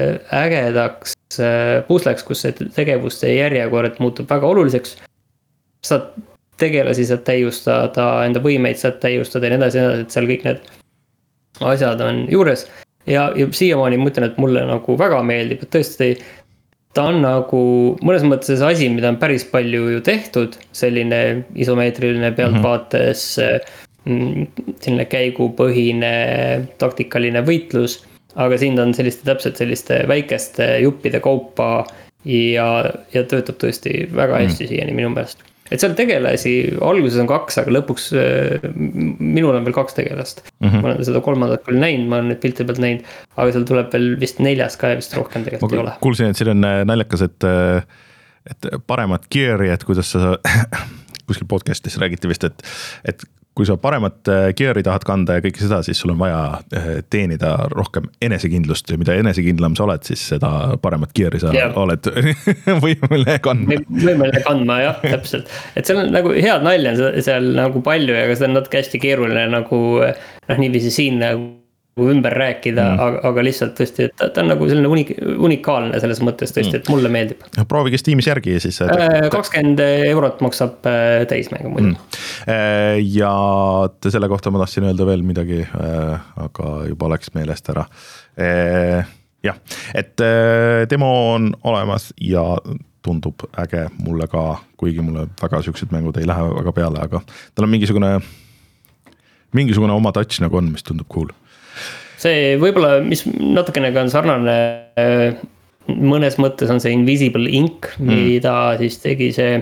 ägedaks pusleks, kus see tegevuste järjekord muutub väga oluliseks. Saad tegelasi saad täiustada, enda võimeid saad täiustada ja nii edasi, et seal kõik need asjad on juures. Ja, ja siiamaani ma ütlen, et mulle nagu väga meeldib, et tõesti ta on nagu mõnes mõttes asi, mida on päris palju ju tehtud, selline isomeetriline pealtvaates, mm, selline käigupõhine taktikaline võitlus, aga siin on selliste täpselt selliste väikeste juppide kaupa ja, ja töötab tõesti väga hästi mm. siiani minu meelest. Et seal tegelasi, alguses on kaks, aga lõpuks minul on veel kaks tegelast. Mm -hmm. Ma olen seda kolmandat küll näinud, ma olen nüüd pilti pealt näinud, aga seal tuleb veel vist neljas ka ja vist rohkem tegelikult ma ei ole. Kuulsin, et siin on naljakas, et, et paremat gear'i, et kuidas sa kuskil podcastis räägiti vist, et, et kui sa paremat gear'i tahad kanda ja kõike seda, siis sul on vaja teenida rohkem enesekindlust ja mida enesekindlam sa oled, siis seda paremat gear'i sa ja. oled võimeline kandma. Võimeline kandma, jah, täpselt. Et seal on nagu head nalja on seal nagu palju ja see on natuke hästi keeruline nagu noh, niiviisi siin nagu ümber rääkida, mm. aga, aga lihtsalt tõesti, et ta, ta on nagu selline unik, unikaalne selles mõttes tõesti, et mulle meeldib. Proovige Steamis järgi siis. kakskümmend eurot maksab täismängu muidu. Mm. Ja selle kohta ma tahtsin öelda veel midagi, aga juba läks meelest ära. Jah, et demo on olemas ja tundub äge mulle ka, kuigi mulle väga siuksed mängud ei lähe väga peale, aga tal on mingisugune, mingisugune oma touch nagu on, mis tundub cool. See võib-olla, mis natukene on sarnane, mõnes mõttes on see Invisible Ink, mida mm. siis tegi see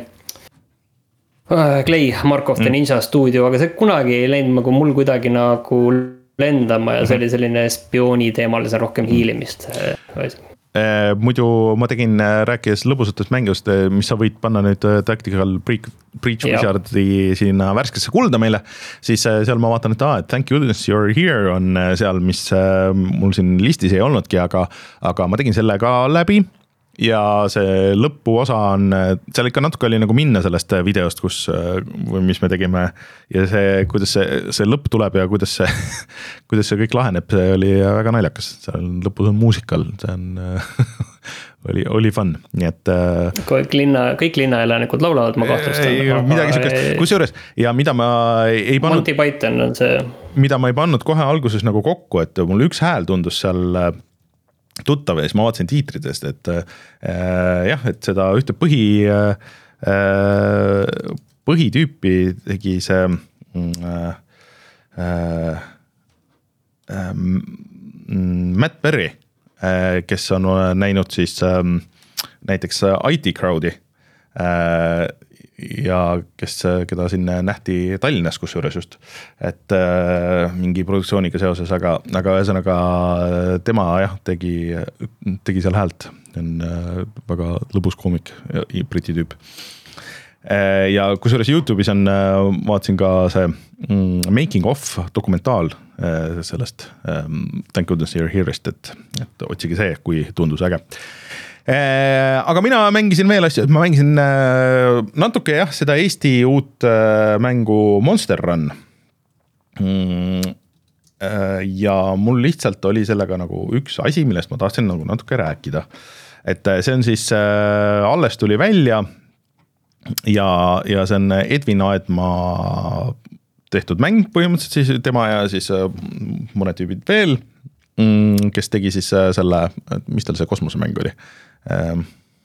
Clay Mark of the Ninja mm. stuudio, aga see kunagi ei läinud nagu mul kuidagi nagu lendama ja see oli selline spiooni teemal, see rohkem hiilimist. Eh, muidu ma tegin rääkides lõbusatest mängust, mis sa võid panna nüüd Tactical Breach Wizardi sinna värskesse kulda meile, siis seal ma vaatan, et, ah, et thank goodness you're here on seal, mis mul siin listis ei olnudki, aga, aga ma tegin selle ka läbi ja see lõpuosa on, seal ikka natuke oli nagu minna sellest videost, kus, või mis me tegime ja see, kuidas see, see lõpp tuleb ja kuidas see, kuidas see kõik laheneb, see oli väga naljakas, seal lõpus on muusikal, see on oli, oli fun, nii et kõik linna, kõik linnaelanikud laulavad, ma kahtlustan. Midagi sükest, kusjuures ja mida ma ei pannud Monty Python on see mida ma ei pannud kohe alguses nagu kokku, et mul üks hääl tundus seal tuttav ja siis ma vaatasin tiitritest, et äh, jah, et seda ühte põhi äh, põhitüüpi tegi see äh, äh, äh, Matt Berry, äh, kes on näinud siis äh, näiteks I T Crowd'i äh, ja kes, keda siin nähti Tallinnas kusjuures just, et äh, mingi produktsiooniga seoses, aga, aga ühesõnaga tema jah, tegi, tegi seal häält, on äh, väga lõbus koomik ja briti tüüp. Äh, ja kusjuures YouTube'is on, äh, vaatasin ka see mm, making of dokumentaal äh, sellest äh, Thank Goodness You're Here'ist, et, et otsige see, kui tundus äge. Aga mina mängisin veel asju, et ma mängisin natuke jah, seda Eesti uut mängu Monster Run. Ja mul lihtsalt oli sellega nagu üks asi, millest ma tahtsin nagu natuke rääkida. Et see on siis, alles tuli välja ja, ja see on Edvin Aedmaa tehtud mäng põhimõtteliselt siis tema ja siis mõned tüübid veel, kes tegi siis selle, mis tal see kosmosemäng oli? äh,.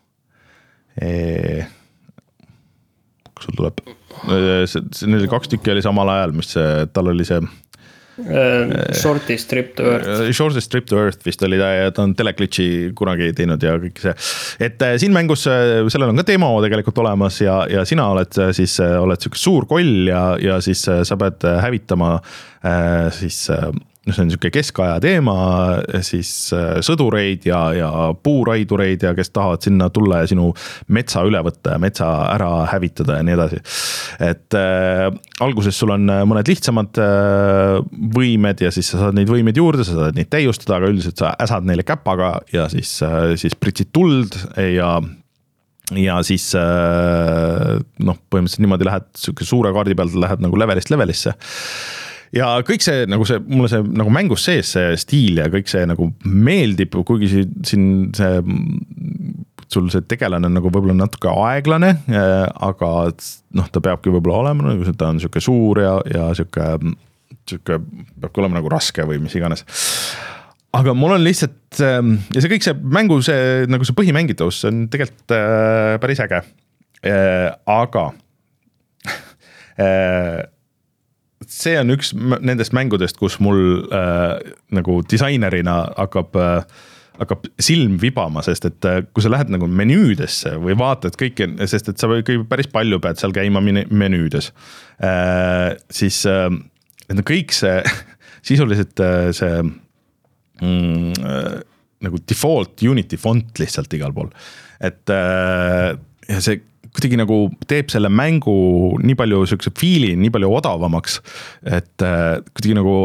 E, kus sul tuleb, see neil kaks tükki oli samal ajal, mis see, tal oli see uh, Shortest Trip to Earth. Shortest Trip to Earth vist oli ta ja ta on teleglitchi kunagi teinud ja kõik see. Et siin mängus, sellel on ka demo tegelikult olemas ja, ja sina oled siis, oled siuke suur koll ja, ja siis sa pead hävitama siis no see on niisugune keskaja teema, siis sõdureid ja, ja puuraidureid ja kes tahavad sinna tulla ja sinu metsa üle võtta ja metsa ära hävitada ja nii edasi. Et äh, alguses sul on mõned lihtsamad äh, võimed ja siis sa saad neid võimeid juurde, sa saad neid täiustada, aga üldiselt sa äsad neile käpaga ja siis, äh, siis pritsid tuld ja ja siis äh, noh, põhimõtteliselt niimoodi lähed suure kaardi pealt lähed nagu levelist levelisse. Ja kõik see, nagu see, mulle see nagu mängus sees see stiil ja kõik see nagu meeldib, kuigi siin see, sul see tegelane on nagu võib-olla natuke aeglane, aga noh, ta peabki võib-olla olema, nagu ta on siuke suur ja, ja siuke, siuke peabki olema nagu raske või mis iganes. Aga mul on lihtsalt, ja see kõik see mängu, see, nagu see põhimängitavus, see on tegelikult päris äge. Aga see on üks nendest mängudest, kus mul äh, nagu disainerina hakkab, äh, hakkab silm vibama, sest et äh, kui sa lähed nagu menüüdesse või vaatad kõike, sest et sa päris palju pead seal käima menüüdes, äh, siis äh, kõik see sisuliselt äh, see mm, äh, nagu default Unity font lihtsalt igal pool, et äh, ja see kuidagi nagu teeb selle mängu nii palju siukse fiili, nii palju odavamaks, et kuidagi nagu,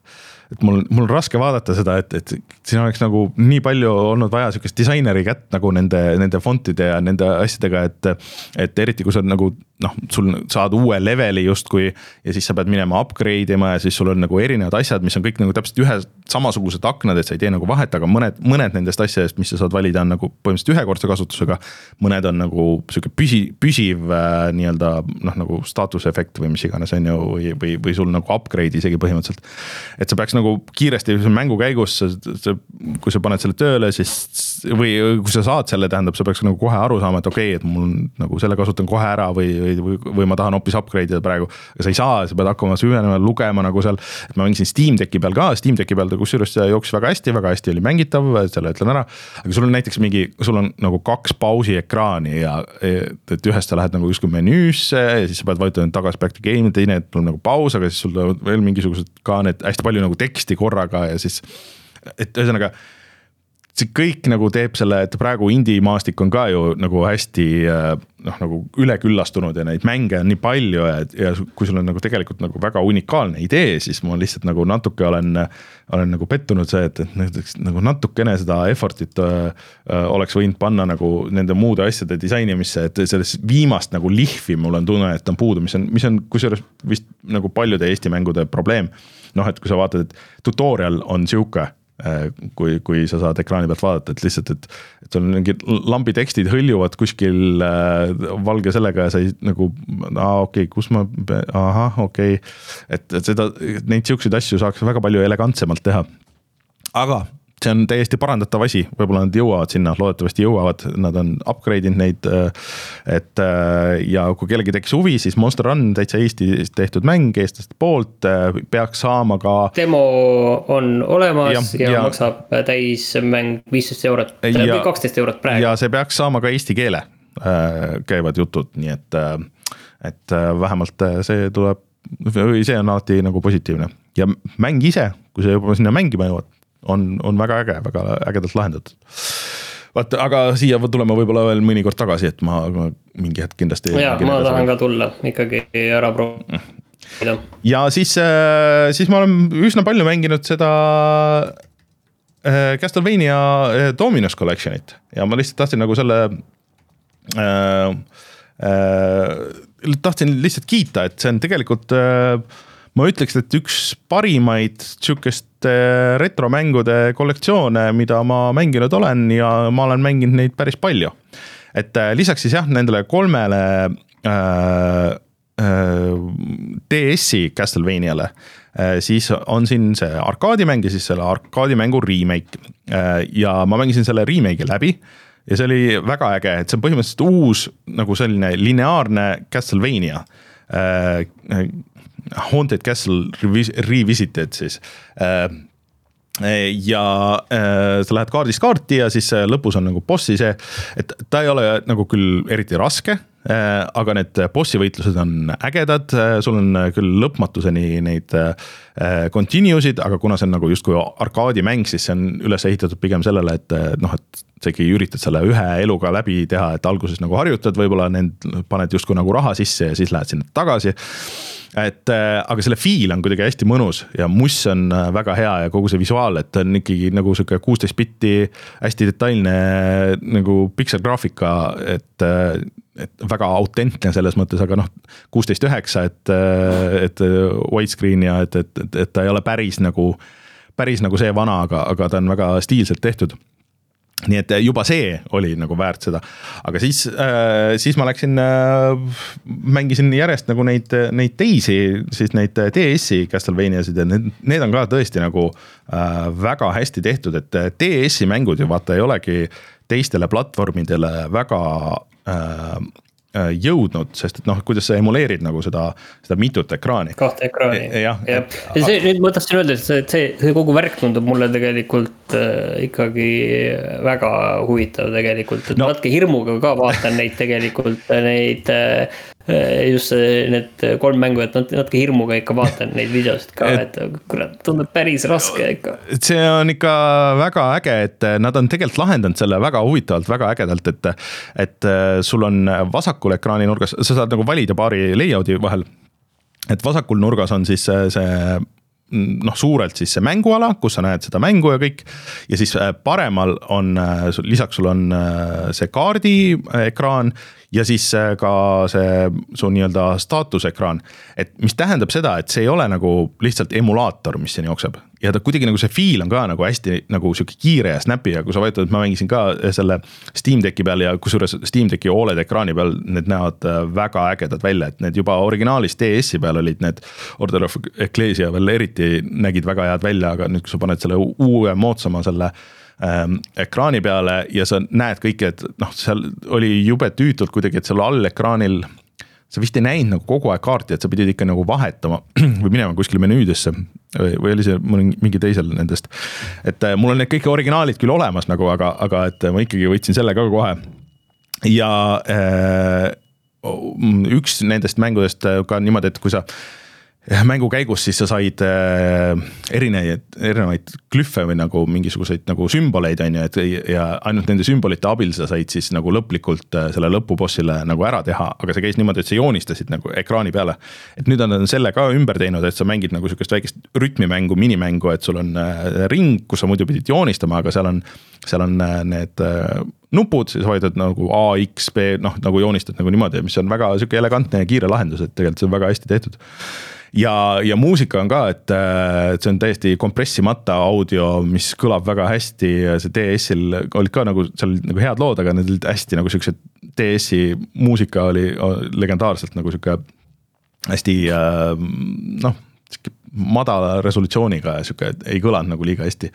et mul, mul on raske vaadata seda, et, et siin oleks nagu nii palju olnud vaja siukest disaineri kätt nagu nende, nende fontide ja nende asjadega, et, et eriti kui sa nagu, noh, sul saad uue leveli justkui ja siis sa pead minema upgrade ima ja siis sul on nagu erinevad asjad, mis on kõik nagu täpselt ühe samasugused aknad, et sa ei tee nagu vahet, aga mõned, mõned nendest asjadest, mis sa saad valida, on nagu põhimõtteliselt ühekordse kasutusega, mõned on nagu siuke püsi, püsiv äh, nii-öelda noh, nagu staatusefekt või mis iganes on ju, või, või, või sul nagu upgrade isegi põhimõtteliselt. Et sa peaks nagu kiiresti mängu käigus, kui sa paned selle tööle, siis või kui sa saad selle, tähendab, sa peaks nagu kohe aru saama, et okei, okay, et mul nagu selle kasutan kohe ära või Või, või ma tahan hoopis upgrade'ida praegu, aga sa ei saa, sa pead hakkama süvenema, lugema nagu seal, et ma mängisin Steam Decki peal ka, Steam Decki peal ta kusjuures jooksis väga hästi, väga hästi oli mängitav, selle ütlen ära, aga sul on näiteks mingi, sul on nagu kaks pausi ekraani ja et ühest sa lähed nagu justkui menüüsse ja siis sa pead vajutama tagasi back to game, teine et on nagu paus, aga siis sul on veel mingisugused ka need hästi palju nagu teksti korraga ja siis, et ühesõnaga see kõik nagu teeb selle, et praegu indie maastik on ka ju nagu hästi noh, nagu üleküllastunud ja neid mänge on nii palju ja, ja kui sul on nagu tegelikult nagu väga unikaalne idee, siis ma lihtsalt nagu natuke olen, olen nagu pettunud see, et, et nagu natukene seda effortit äh, oleks võinud panna nagu nende muude asjade disainimisse, et sellest viimast nagu lihvi mul on tunne, et on puudu, mis on, mis on kusjuures vist nagu paljude Eesti mängude probleem. Noh, et kui sa vaatad, et tutorial on siuke, kui, kui sa saad ekraani pealt vaadata, et lihtsalt, et, et sul mingid lambi tekstid hõljuvad kuskil äh, valge sellega ja sa ei nagu, aa okei, okay, kus ma, aha, okei okay. et, et seda, neid siukseid asju saaks väga palju elegantsemalt teha, aga see on täiesti parandatav asi, võib-olla nad jõuavad sinna, loodetavasti jõuavad, nad on upgrade'inud neid, et ja kui kellegi tekkis huvi, siis Monster Run täitsa Eesti tehtud mäng, eestlaste poolt, peaks saama ka demo on olemas ja, ja, ja maksab täis mäng viisteist eurot, või kaksteist eurot praegu. Ja see peaks saama ka eesti keele käivad jutud, nii et, et vähemalt see tuleb, või see on alati nagu positiivne. Ja mäng ise, kui sa juba sinna mängima jõuad, on, on väga äge, väga ägedalt lahendatud. Vaat, aga siia tuleme võib-olla veel mõnikord tagasi, et ma, ma mingi hetk kindlasti... Ja, ma tahan ka tulla ikkagi ära proovida. Ja siis, siis ma olen üsna palju mänginud seda Castlevania Dominus Collectionit ja ma lihtsalt tahtsin nagu selle... Äh, äh, tahtsin lihtsalt kiita, et see on tegelikult... Äh, ma ütleks, et üks parimaid siukest retromängude kollektsioone, mida ma mänginud olen ja ma olen mänginud neid päris palju. Et lisaks siis jah, nendele kolmele äh, äh, D S-i Castlevaniale, äh, siis on siin see arkaadimäng ja siis selle arkaadimängu remake. Äh, ja ma mängisin selle remake'i läbi ja see oli väga äge, et see on põhimõtteliselt uus nagu selline lineaarne Castlevania äh,. Haunted Castle Revisited siis äh, ja äh, sa lähed kaardist kaarti ja siis lõpus on nagu bossi see, et ta ei ole nagu küll eriti raske, äh, aga need bossi võitlused on ägedad, sul on küll lõpmatuseni neid äh, continue'sid, aga kuna see on nagu justkui arkaadimäng, siis see on üles ehitatud pigem sellele, et noh, et sa ikkagi üritad selle ühe eluga läbi teha, et alguses nagu harjutad, võib-olla need paned justkui nagu raha sisse ja siis lähed sinna tagasi. Et, aga selle feel on kuidagi hästi mõnus ja muss on väga hea ja kogu see visuaal, et on ikkagi nagu siuke kuusteist bitti hästi detailne nagu pixel graafika, et, et väga autentne selles mõttes, aga noh, kuusteist üheksa, et, et widescreen ja et, et, et, et ta ei ole päris nagu, päris nagu see vana, aga, aga ta on väga stiilselt tehtud. Nii et juba see oli nagu väärt seda, aga siis, äh, siis ma läksin äh,, mängisin järjest nagu neid, neid teisi, siis neid D S-i Castlevaniasid ja need, need on ka tõesti nagu äh, väga hästi tehtud, et D S-i mängud ju vaata ei olegi teistele platvormidele väga äh, jõudnud, sest et noh, kuidas sa emuleerid nagu seda, seda mitut ekraani. Kahte ekraani. E, jah. Ja. Ja see, nüüd ma tahtsin öelda, et see, see, see kogu värk tundub mulle tegelikult äh, ikkagi väga huvitav tegelikult, et no. Natuke hirmuga ka vaatan neid tegelikult, neid äh, just need kolm mängu, et natuke hirmuga ikka vaatan neid videosid ka, et kurat, tundub päris raske ikka. See on ikka väga äge, et nad on tegelikult lahendanud selle väga huvitavalt, väga ägedalt, et, et sul on vasakul ekraani nurgas, sa saad nagu valida paari layout'i vahel, et vasakul nurgas on siis see noh, suurelt siis see mänguala, kus sa näed seda mängu ja kõik, ja siis paremal on, lisaks sul on see kaardi ekraan ja siis ka see su nii-öelda staatusekraan, et mis tähendab seda, et see ei ole nagu lihtsalt emulaator, mis siin jookseb ja ta kuidagi nagu see feel on ka nagu hästi nagu siuke kiire ja snapi ja kui sa võetad, et ma mängisin ka selle Steam Decki peal ja kusjuures Steam Decki O L E D ekraani peal need näevad väga ägedad välja, et need juba originaalis D S-i peal olid need Order of Ecclesia veel eriti nägid väga head välja, aga nüüd kui sa paned selle uue moodsama selle ähm, ekraani peale ja sa näed kõike, et noh, seal oli jube tüütult kuidagi, et seal all ekraanil sa vist ei näinud nagu kogu aeg kaarti, et sa pidid ikka nagu vahetama või minema kuskile menüüdesse või, või oli see mingi teisel nendest. Et mul on need kõik originaalid küll olemas nagu, aga, aga et ma ikkagi võtsin selle ka kohe. Ja äh, üks nendest mängudest ka niimoodi, et kui sa mängu käigus siis sa said äh, erinevaid, erinevaid glüffe või nagu mingisuguseid nagu sümboleid on ju, et ja ainult nende sümbolite abil sa said siis nagu lõplikult äh, selle lõpubossile nagu ära teha, aga see käis niimoodi, et sa joonistasid nagu ekraani peale. Et nüüd on selle ka ümber teinud, et sa mängid nagu sükest väikest rütmimängu, minimängu, et sul on äh, ring, kus sa muidu pidid joonistama, aga seal on, seal on äh, need äh, nupud, siis hoidad nagu A, X, B, noh nagu joonistad nagu niimoodi, mis on väga süke elegantne ja kiire lahendus, et tegelikult see on väga hästi tehtud. Ja, ja muusika on ka, et see on täiesti kompressimata audio, mis kõlab väga hästi, see D S-il olid ka nagu, seal nagu head lood, aga need olid hästi nagu süksed D S-i muusika oli legendaarselt nagu süke hästi noh, madala resolutsiooniga ja süke ei kõlanud nagu liiga hästi.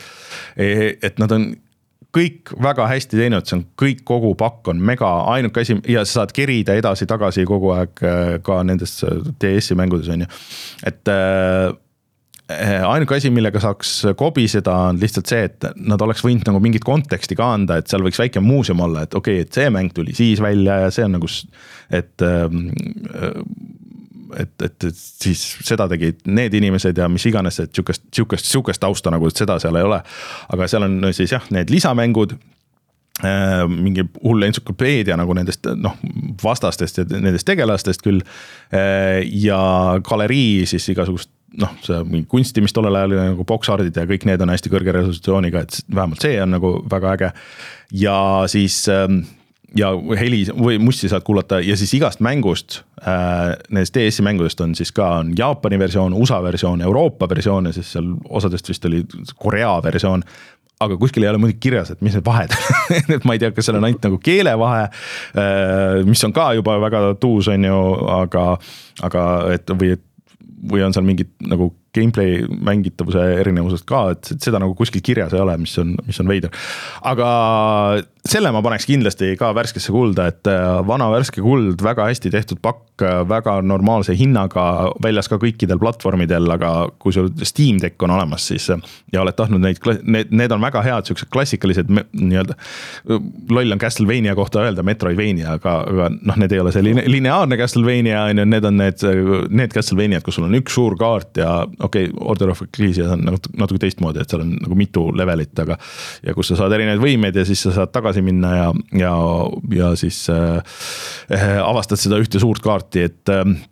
Et nad on kõik väga hästi teinud, see on kõik, kogu pakk on mega ainuke asi ja sa saad kerida edasi tagasi kogu aeg ka nendes D S-i mängudes on ju. Et äh, ainuke asi, millega saaks kobiseda on lihtsalt see, et nad oleks võinud nagu mingit konteksti ka anda, et seal võiks väike muuseum olla, et okei, okay, et see mäng tuli siis välja ja see on nagu, et äh, Et, et, et siis seda tegid need inimesed ja mis iganes, et sükest, sükest, sükest tausta nagu, et seda seal ei ole. Aga seal on siis jah, need lisamängud, äh, mingi hull entsüklopeedia nagu nendest noh, vastastest ja nendest tegelastest küll äh, ja galerii siis igasugust noh, see mingi kunsti, mis tollel ajal oli nagu boksardid ja kõik need on hästi kõrge resolutsiooniga, et vähemalt see on nagu väga äge. Ja siis äh, ja heli või mussi saad kuulata ja siis igast mängust äh, nendest D S-i mängudest on siis ka on Jaapani versioon, U S A versioon, Euroopa versioon ja siis seal osadest vist oli Korea versioon, aga kuskil ei ole muidugi kirjas, et mis need vahed et ma ei tea, kas seal on ainult nagu keelevahe äh, mis on ka juba väga tuus on ju, aga, aga et või, või on seal mingid nagu gameplay mängitavuse erinevused ka, et seda nagu kuskil kirjas ei ole, mis on, mis on veider. Aga selle ma paneks kindlasti ka värskesse kulda, et vana värske kuld, väga hästi tehtud pakk, väga normaalse hinnaga, väljas ka kõikidel platvormidel, aga kui sul Steam Deck on olemas, siis ja oled tahtnud neid, need, need on väga head, sellised klassikalised nii-öelda, loll on Castlevania kohta öelda Metroidvania, aga, aga noh, need ei ole see lineaarne Castlevania, need on need, need Castlevaniad, kus sul on üks suur kaart ja okei, okay, Order of Ecclesia on nagu, natuke teistmoodi, et seal on nagu mitu levelit, aga ja kus sa saad erinevaid võimeid ja siis sa saad tagasi minna ja, ja, ja siis äh, avastad seda ühte suurt kaarti, et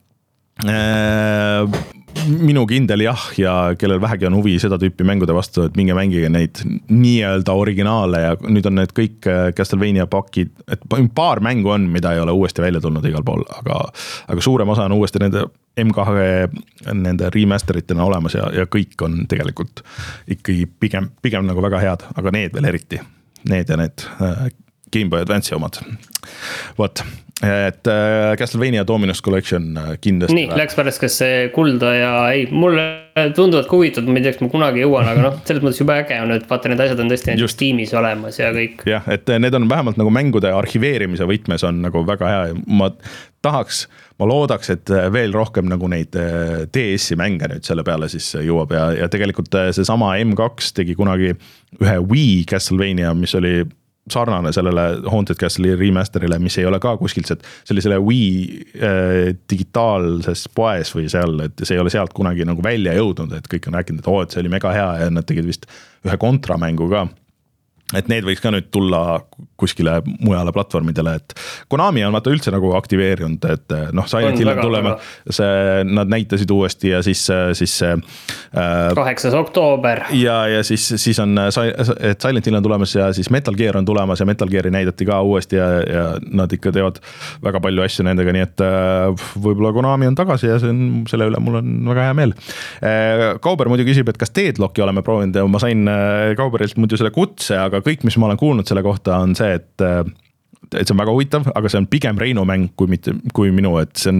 äh, minu kindel jah, ja kellel vähegi on huvi seda tüüpi mängude vastu, et minge mängige neid nii-öelda originaale ja nüüd on need kõik Castlevania pakid, et paar mängu on, mida ei ole uuesti välja tulnud igal pool, aga, aga suurem osa on uuesti nende M kahe nende remasteritena olemas ja, ja kõik on tegelikult ikkagi pigem, pigem nagu väga head, aga need veel eriti. Need ja need Game Boy Advance'i omad. Vot, et Castlevania Dominus Collection kindlasti. Nii, läks pärast kas see kulda ja ei, mulle tunduvad huvitatud, ma ei tea, kas ma kunagi jõuan, aga noh, selles mõttes juba äge on, et vaata, need asjad on tõesti just Steamis olemas ja kõik. Jah, et need on vähemalt nagu mängude arhiveerimise võtmes on nagu väga hea. Ma tahaks, ma loodaks, et veel rohkem nagu neid D S-i mänge nüüd selle peale siis jõuab ja, ja tegelikult see sama M kaks tegi kunagi ühe Wii Castlevania, mis oli sarnane sellele Haunted Castle'i remasterile, mis ei ole ka kuskilt sellisele Wii äh, digitaalses poes või seal, et see ei ole sealt kunagi nagu välja jõudnud, et kõik on rääkinud, et oo, et see oli mega hea ja nad tegid vist ühe kontramängu ka. Et need võiks ka nüüd tulla kuskile mujale platvormidele, et Konami on vaata üldse nagu aktiveerinud, et noh, Silent Hill on tulema, see, nad näitasid uuesti ja siis, siis äh, kaheksas oktoober ja, ja siis, siis on, et Silent Hill on tulemas ja siis Metal Gear on tulemas ja Metal Geari näidati ka uuesti ja, ja nad ikka teevad väga palju asju nendega, nii et võib-olla Konami on tagasi ja see on, selle üle mul on väga hea meel. Kauber muidu küsib, et kas Deadlocki oleme proovinud ja ma sain Kauberilt muidu selle kutse, aga kõik, mis ma olen kuulnud selle kohta, on see, et, et see on väga huvitav, aga see on pigem Reino mäng kui, mitte, kui minu, et see on...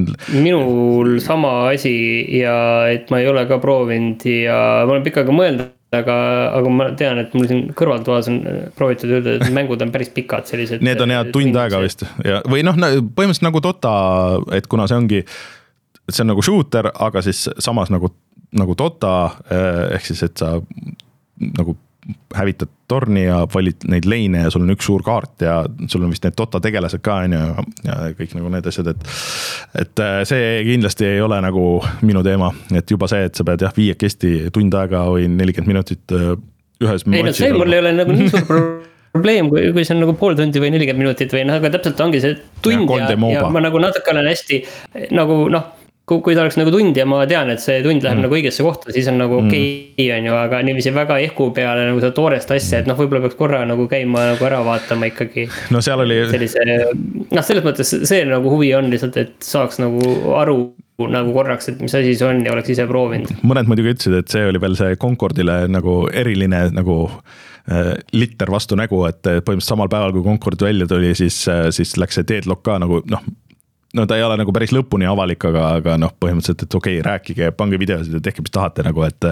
Minul sama asi ja et ma ei ole ka proovinud ja ma olen pikka aega mõelda, aga, aga ma tean, et mul siin kõrvaltoas on proovitud öelda, et mängud on päris pikad sellised. Need on head tund aega vist. Ja, või noh, põhimõtteliselt nagu Dota, et kuna see ongi, see on nagu shooter, aga siis samas nagu, nagu Dota, ehk siis, et sa nagu hävitad torni ja valid neid leine ja sul on üks suur kaart ja sul on vist need Dota tegelased ka ja, ja kõik nagu need asjad, et, et see kindlasti ei ole nagu minu teema, et juba see, et sa pead jah viiekesti tund aega või nelikümmend minutit ühes ei no see mul ei ole nagu nii suur probleem, kui, kui see on nagu pool tundi või nelikümmend minutit või noh, aga täpselt ongi see tund ja, ja, ja ma nagu natuke olen hästi nagu noh, kui ta oleks nagu tund ja ma tean, et see tund läheb mm. nagu õigesse kohta, siis on nagu okei okay, on ju, aga niiviisi väga ehku peale nagu seda toorest asja, et noh, võib-olla peaks korra nagu käima nagu ära vaatama ikkagi. No seal oli... Sellise, noh, selles mõttes see nagu huvi on lihtsalt, et saaks nagu aru nagu korraks, et mis asi see on ja oleks ise proovinud. Mõned muidugi ütlesid, et see oli veel see Concordile nagu eriline nagu äh, litter vastu nägu, et põhimõtteliselt samal päeval, kui Concord välja tuli, siis, siis läks see Deadlock ka nagu noh, no ta ei ole nagu päris lõpuni avalik, aga, aga noh, põhimõtteliselt, et okei, okay, rääkige, pange videosid ja tehke, mis tahate nagu, et,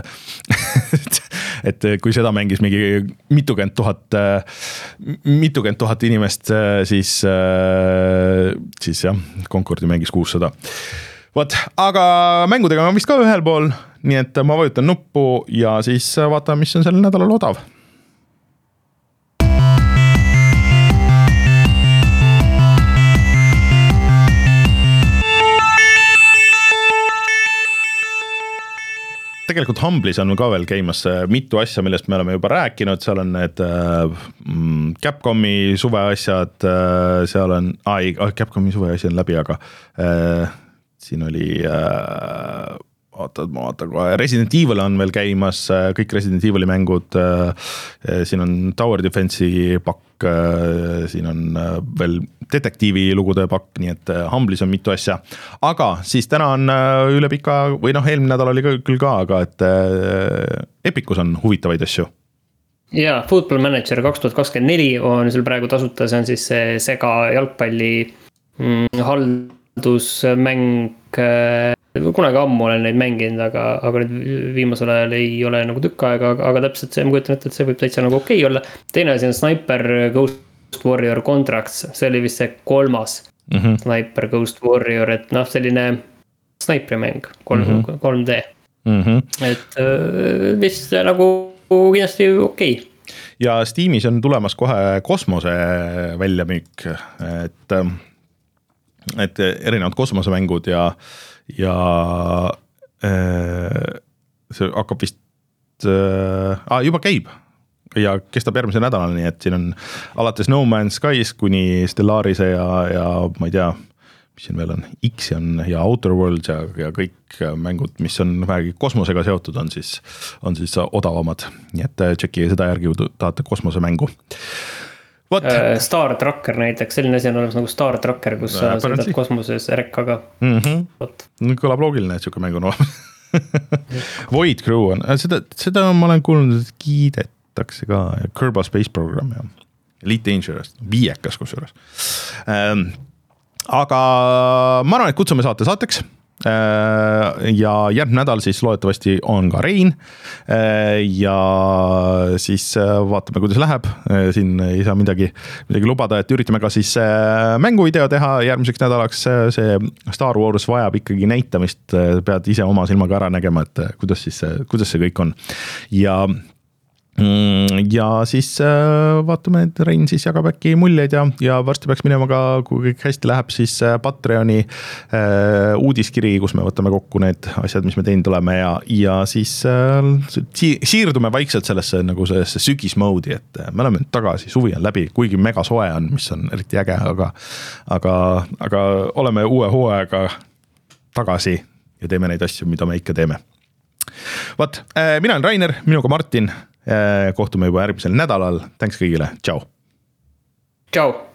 et, et kui seda mängis mingi mitukümmend tuhat, mitukümmend tuhat inimest, siis, siis jah, Concordi mängis kuussada. Vot, aga mängudega on vist ka ühel pool, nii et ma vajutan nuppu ja siis vaatame, mis on sel nädalal odav. Tegelikult Humblis on ka veel käimas mitu asja, millest me oleme juba rääkinud, seal on need äh, Capcomi suveasjad, äh, seal on, ai, Capcomi suveasja on läbi, aga äh, siin oli, äh, vaatad, ma vaatan kohe, Resident Evil on veel käimas, kõik Resident Evil'i mängud, äh, siin on Tower Defense'i pakk, äh, siin on äh, veel detektiivi lugude pakk, nii et Humblis on mitu asja, aga siis täna on üle pika, või noh, eelmine nädal oli küll ka, aga et Epicus on huvitavaid asju. Ja, Football Manager kaks tuhat kakskümmend neli on seal praegu tasuta, see on siis see sega jalgpalli mm, haldusmäng, kunagi ammu olen neid mänginud, aga, aga nüüd viimasel ajal ei ole nagu tükk aega, aga, aga täpselt see, ma kujutan ette, et see võib täitsa nagu okei olla. Teine asi on Sniper Ghost Ghost Warrior Contracts, see oli vist see kolmas mm -hmm. Sniper Ghost Warrior, et noh, selline snaiprimäng, kolm, mm -hmm. kolm D mm. -hmm. Et vist nagu kindlasti okei okay. Ja Steamis on tulemas kohe kosmose väljamüük, et, et erinevad kosmosemängud ja, ja see hakkab vist ah, juba käib ja kestab järgmise nädalani, nii et siin on alates No Man's Skies kuni Stellarise ja, ja ma ei tea, mis siin veel on, X on ja Outer Worlds ja, ja kõik mängud, mis on vähegi kosmosega seotud, on siis, on siis odavamad. Nii et tšeki seda järgi, kui tahate kosmosemängu. What? Star Tracker näiteks, selline asi on olemas nagu Star Tracker, kus sa sõidad kosmoses rekkaga. Mm -hmm. Kõlab loogiline, et siuke mäng on olemas. Void Crew on, seda, seda ma olen kuulnud, et kiidetakse ka, Kerbal Space Program ja Elite Dangerous, viiekas kusjuures. Ähm, aga ma arvan, et kutsume saate saateks ja järgmine nädal siis loodetavasti on ka Rein ja siis vaatame, kuidas läheb. Siin ei saa midagi, midagi lubada, et üritame ka siis mänguvideo teha järgmiseks nädalaks. See Star Wars vajab ikkagi näitamist, pead ise oma silmaga ära nägema, et kuidas, siis, kuidas see kõik on. Ja ja siis vaatame, et Rein siis jagab äkki muljeid ja, ja varsti peaks minema ka, kui kõik hästi läheb, siis Patreoni uudiskiri, kus me võtame kokku need asjad, mis me teinud oleme ja, ja siis siirdume vaikselt sellesse, nagu sellesse sügismoodi, et me oleme tagasi, suvi on läbi, kuigi mega soe on, mis on eriti äge, aga, aga, aga oleme uue hooaega tagasi ja teeme neid asju, mida me ikka teeme. Vaat, mina olen Rainer, minuga Martin. Kohtume juba järgmisel nädalal. Thanks kõigile. Ciao. Ciao.